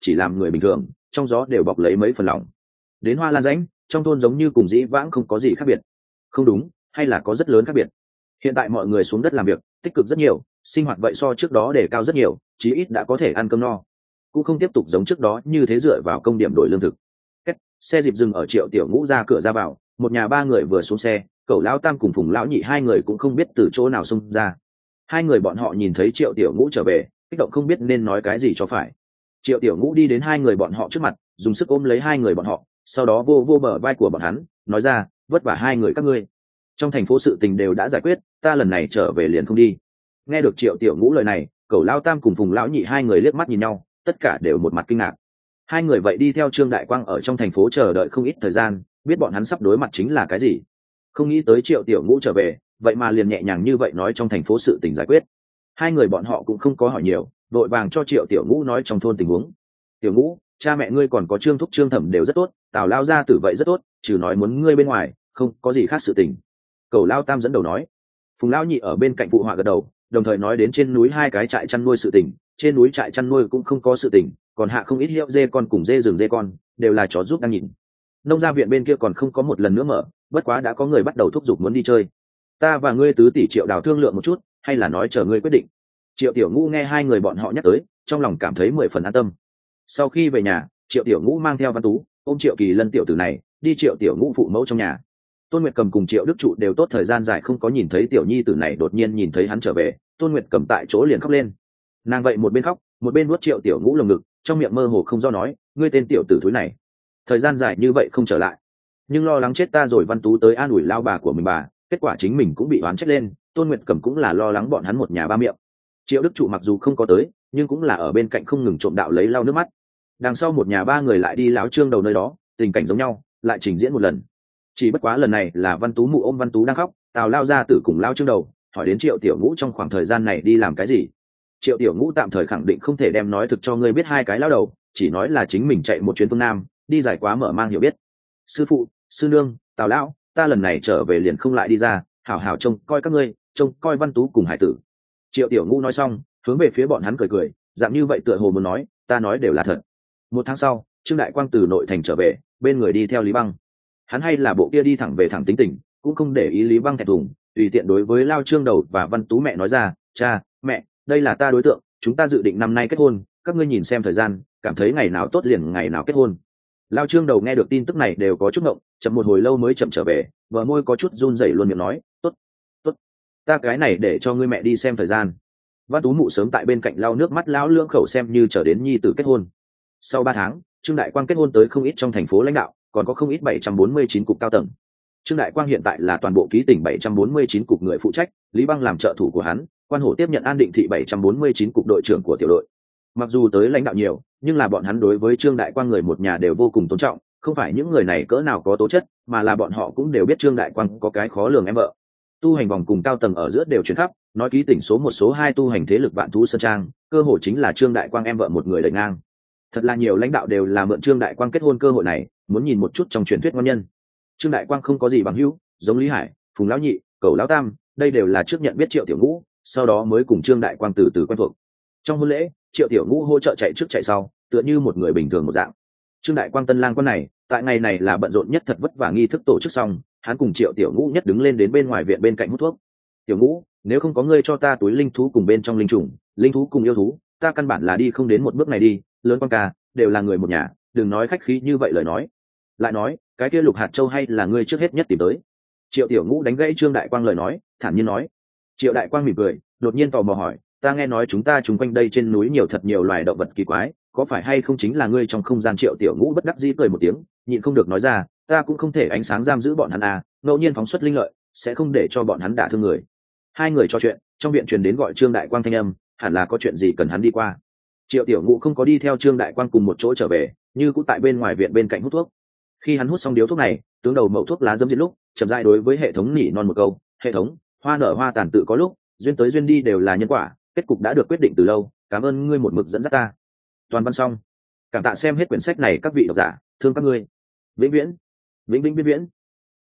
chỉ làm người bình thường trong gió đều bọc lấy mấy phần lòng. Đến Hoa Lan Rãnh, trong thôn giống như cùng dĩ vãng không có gì khác biệt. Không đúng, hay là có rất lớn khác biệt. Hiện tại mọi người xuống đất làm việc tích cực rất nhiều, sinh hoạt vậy so trước đó đề cao rất nhiều, chí ít đã có thể ăn cơm no, cũng không tiếp tục giống trước đó như thế dựa vào công điểm đổi lương thực. Kết, xe dịp dừng ở Triệu Tiểu Ngũ ra cửa ra vào, một nhà ba người vừa xuống xe, Cẩu lão tam cùng Phùng lão nhị hai người cũng không biết từ chỗ nào xông ra. Hai người bọn họ nhìn thấy Triệu Tiểu Ngũ trở về, kích động không biết nên nói cái gì cho phải. Triệu Tiểu Ngũ đi đến hai người bọn họ trước mặt, dùng sức ôm lấy hai người bọn họ, sau đó vô vô bờ vai của bọn hắn, nói ra, vất vả hai người các ngươi. Trong thành phố sự tình đều đã giải quyết, ta lần này trở về liền không đi. Nghe được Triệu Tiểu Ngũ lời này, Cẩu lão tam cùng Phùng lão nhị hai người liếc mắt nhìn nhau, tất cả đều một mặt kinh ngạc. Hai người vậy đi theo Trương Đại Quang ở trong thành phố chờ đợi không ít thời gian, biết bọn hắn sắp đối mặt chính là cái gì. Không nghĩ tới Triệu Tiểu Ngũ trở về, vậy mà liền nhẹ nhàng như vậy nói trong thành phố sự tình giải quyết. Hai người bọn họ cũng không có hỏi nhiều, vội vàng cho Triệu Tiểu Ngũ nói trong thôn tình huống. Tiểu Ngũ, cha mẹ ngươi còn có Trương thúc Trương thẩm đều rất tốt, Tào lao gia tử vậy rất tốt, trừ nói muốn ngươi bên ngoài, không có gì khác sự tình. Cẩu lao tam dẫn đầu nói. Phùng lao nhị ở bên cạnh phụ họa gật đầu, đồng thời nói đến trên núi hai cái trại chăn nuôi sự tình. Trên núi trại chăn nuôi cũng không có sự tình, còn hạ không ít hiệu dê con cùng dê rừng dê con, đều là chó giúp đang nhìn. Nông gia viện bên kia còn không có một lần nữa mở, bất quá đã có người bắt đầu thúc giục muốn đi chơi. Ta và ngươi tứ tỷ Triệu đào thương lượng một chút, hay là nói chờ ngươi quyết định. Triệu Tiểu Ngũ nghe hai người bọn họ nhắc tới, trong lòng cảm thấy mười phần an tâm. Sau khi về nhà, Triệu Tiểu Ngũ mang theo Văn Tú, ôm Triệu Kỳ Lân tiểu tử này, đi Triệu Tiểu Ngũ phụ mẫu trong nhà. Tôn Nguyệt Cầm cùng Triệu Đức Trụ đều tốt thời gian dài không có nhìn thấy tiểu nhi tử này, đột nhiên nhìn thấy hắn trở về, Tôn Nguyệt Cầm tại chỗ liền khóc lên. Nàng vậy một bên khóc, một bên nuốt Triệu Tiểu Ngũ lồng ngực, trong miệng mơ hồ không do nói, ngươi tên tiểu tử thúi này, thời gian dài như vậy không trở lại, nhưng lo lắng chết ta rồi. Văn Tú tới an ủi lao bà của mình bà, kết quả chính mình cũng bị oán trách lên. Tôn Nguyệt Cầm cũng là lo lắng bọn hắn một nhà ba miệng. Triệu Đức Trụ mặc dù không có tới, nhưng cũng là ở bên cạnh không ngừng trộm đạo lấy lau nước mắt. Đằng sau một nhà ba người lại đi láo Trương đầu nơi đó, tình cảnh giống nhau lại trình diễn một lần. Chỉ bất quá lần này là Văn Tú mụ ôm Văn Tú đang khóc, Tào lao ra tử cùng lao Trương đầu, hỏi đến Triệu Tiểu Ngũ trong khoảng thời gian này đi làm cái gì. Triệu Tiểu Ngũ tạm thời khẳng định không thể đem nói thực cho ngươi biết hai cái lao đầu, chỉ nói là chính mình chạy một chuyến phương Nam, đi giải quá mở mang hiểu biết. Sư phụ, sư nương, Tào lão, ta lần này trở về liền không lại đi ra, hảo hảo trông coi các ngươi, trông coi Văn Tú cùng hải tử. Triệu Tiểu Ngũ nói xong, hướng về phía bọn hắn cười cười, dạng như vậy tựa hồ muốn nói, ta nói đều là thật. Một tháng sau, Trương Đại Quang từ nội thành trở về, bên người đi theo Lý Băng. Hắn hay là bộ kia đi thẳng về thẳng tính tình, cũng không để ý Lý Băng thẹn thùng, tùy tiện đối với lao Trương đầu và Văn Tú mẹ nói ra, cha, mẹ, đây là ta đối tượng, chúng ta dự định năm nay kết hôn, các ngươi nhìn xem thời gian, cảm thấy ngày nào tốt liền ngày nào kết hôn. Lao Trương đầu nghe được tin tức này đều có chút ngộng, chậm một hồi lâu mới chậm trở về, bờ môi có chút run rẩy luôn miệng nói, tốt, tốt, ta cái này để cho ngươi mẹ đi xem thời gian. Văn Tú mụ sớm tại bên cạnh lau nước mắt lão lưỡng khẩu xem như chờ đến nhi tử kết hôn. Sau ba tháng, Trương Đại Quang kết hôn tới không ít trong thành phố lãnh đạo, còn có không ít bảy trăm bốn mươi chín cục cao tầng. Trương Đại Quang hiện tại là toàn bộ ký tỉnh bảy trăm bốn mươi chín cục người phụ trách, Lý Băng làm trợ thủ của hắn, Quan Hổ tiếp nhận An Định thị bảy trăm bốn mươi chín cục đội trưởng của tiểu đội. Mặc dù tới lãnh đạo nhiều, nhưng là bọn hắn đối với Trương Đại Quang người một nhà đều vô cùng tôn trọng, không phải những người này cỡ nào có tố chất, mà là bọn họ cũng đều biết Trương Đại Quang có cái khó lường em vợ. Tu hành vòng cùng cao tầng ở giữa đều chuyển khắp, nói ký tỉnh số một số hai tu hành thế lực Vạn Thú Sơn Trang, cơ hội chính là Trương Đại Quang em vợ một người đẩy ngang. Thật là nhiều lãnh đạo đều là mượn Trương Đại Quang kết hôn cơ hội này, muốn nhìn một chút trong truyền thuyết ngon nhân. Trương Đại Quang không có gì bằng hữu, giống Lý Hải, Phùng lão nhị, Cẩu lão tam, đây đều là trước nhận biết Triệu Tiểu Ngũ, sau đó mới cùng Trương Đại Quang từ từ quen thuộc. Trong hôn lễ, Triệu Tiểu Ngũ hỗ trợ chạy trước chạy sau, tựa như một người bình thường một dạng. Trương Đại Quang tân lang quân này, tại ngày này là bận rộn nhất, thật vất vả nghi thức tổ chức xong, hắn cùng Triệu Tiểu Ngũ nhất đứng lên đến bên ngoài viện bên cạnh hút thuốc. Tiểu Ngũ, nếu không có ngươi cho ta túi linh thú cùng bên trong linh trùng, linh thú cùng yêu thú, ta căn bản là đi không đến một bước này đi. Lớn Quang ca, đều là người một nhà, đừng nói khách khí như vậy lời nói. Lại nói, cái kia Lục Hạt Châu hay là ngươi trước hết nhất tìm tới. Triệu Tiểu Ngũ đánh gãy Trương Đại Quang lời nói, thản nhiên nói. Triệu Đại Quang mỉm cười, đột nhiên tò mò hỏi, ta nghe nói chúng ta chung quanh đây trên núi nhiều thật nhiều loài động vật kỳ quái, có phải hay không chính là ngươi trong không gian? Triệu Tiểu Ngũ bất đắc dĩ cười một tiếng, nhịn không được nói ra, ta cũng không thể ánh sáng giam giữ bọn hắn à, ngẫu nhiên phóng xuất linh lợi, sẽ không để cho bọn hắn đả thương người. Hai người trò chuyện, trong viện truyền đến gọi Trương Đại Quang thanh âm, hẳn là có chuyện gì cần hắn đi qua. Triệu Tiểu Ngũ không có đi theo Trương Đại Quang cùng một chỗ trở về, như cũng tại bên ngoài viện bên cạnh hút thuốc. Khi hắn hút xong điếu thuốc này, tướng đầu mẩu thuốc lá dâm diệt lúc, chậm rãi đối với hệ thống nỉ non một câu, hệ thống, hoa nở hoa tàn tự có lúc, duyên tới duyên đi đều là nhân quả, kết cục đã được quyết định từ lâu, cảm ơn ngươi một mực dẫn dắt ta. Toàn văn xong. Cảm tạ xem hết quyển sách này các vị độc giả, thương các ngươi. Vĩnh viễn, vĩnh vĩnh viễn viễn.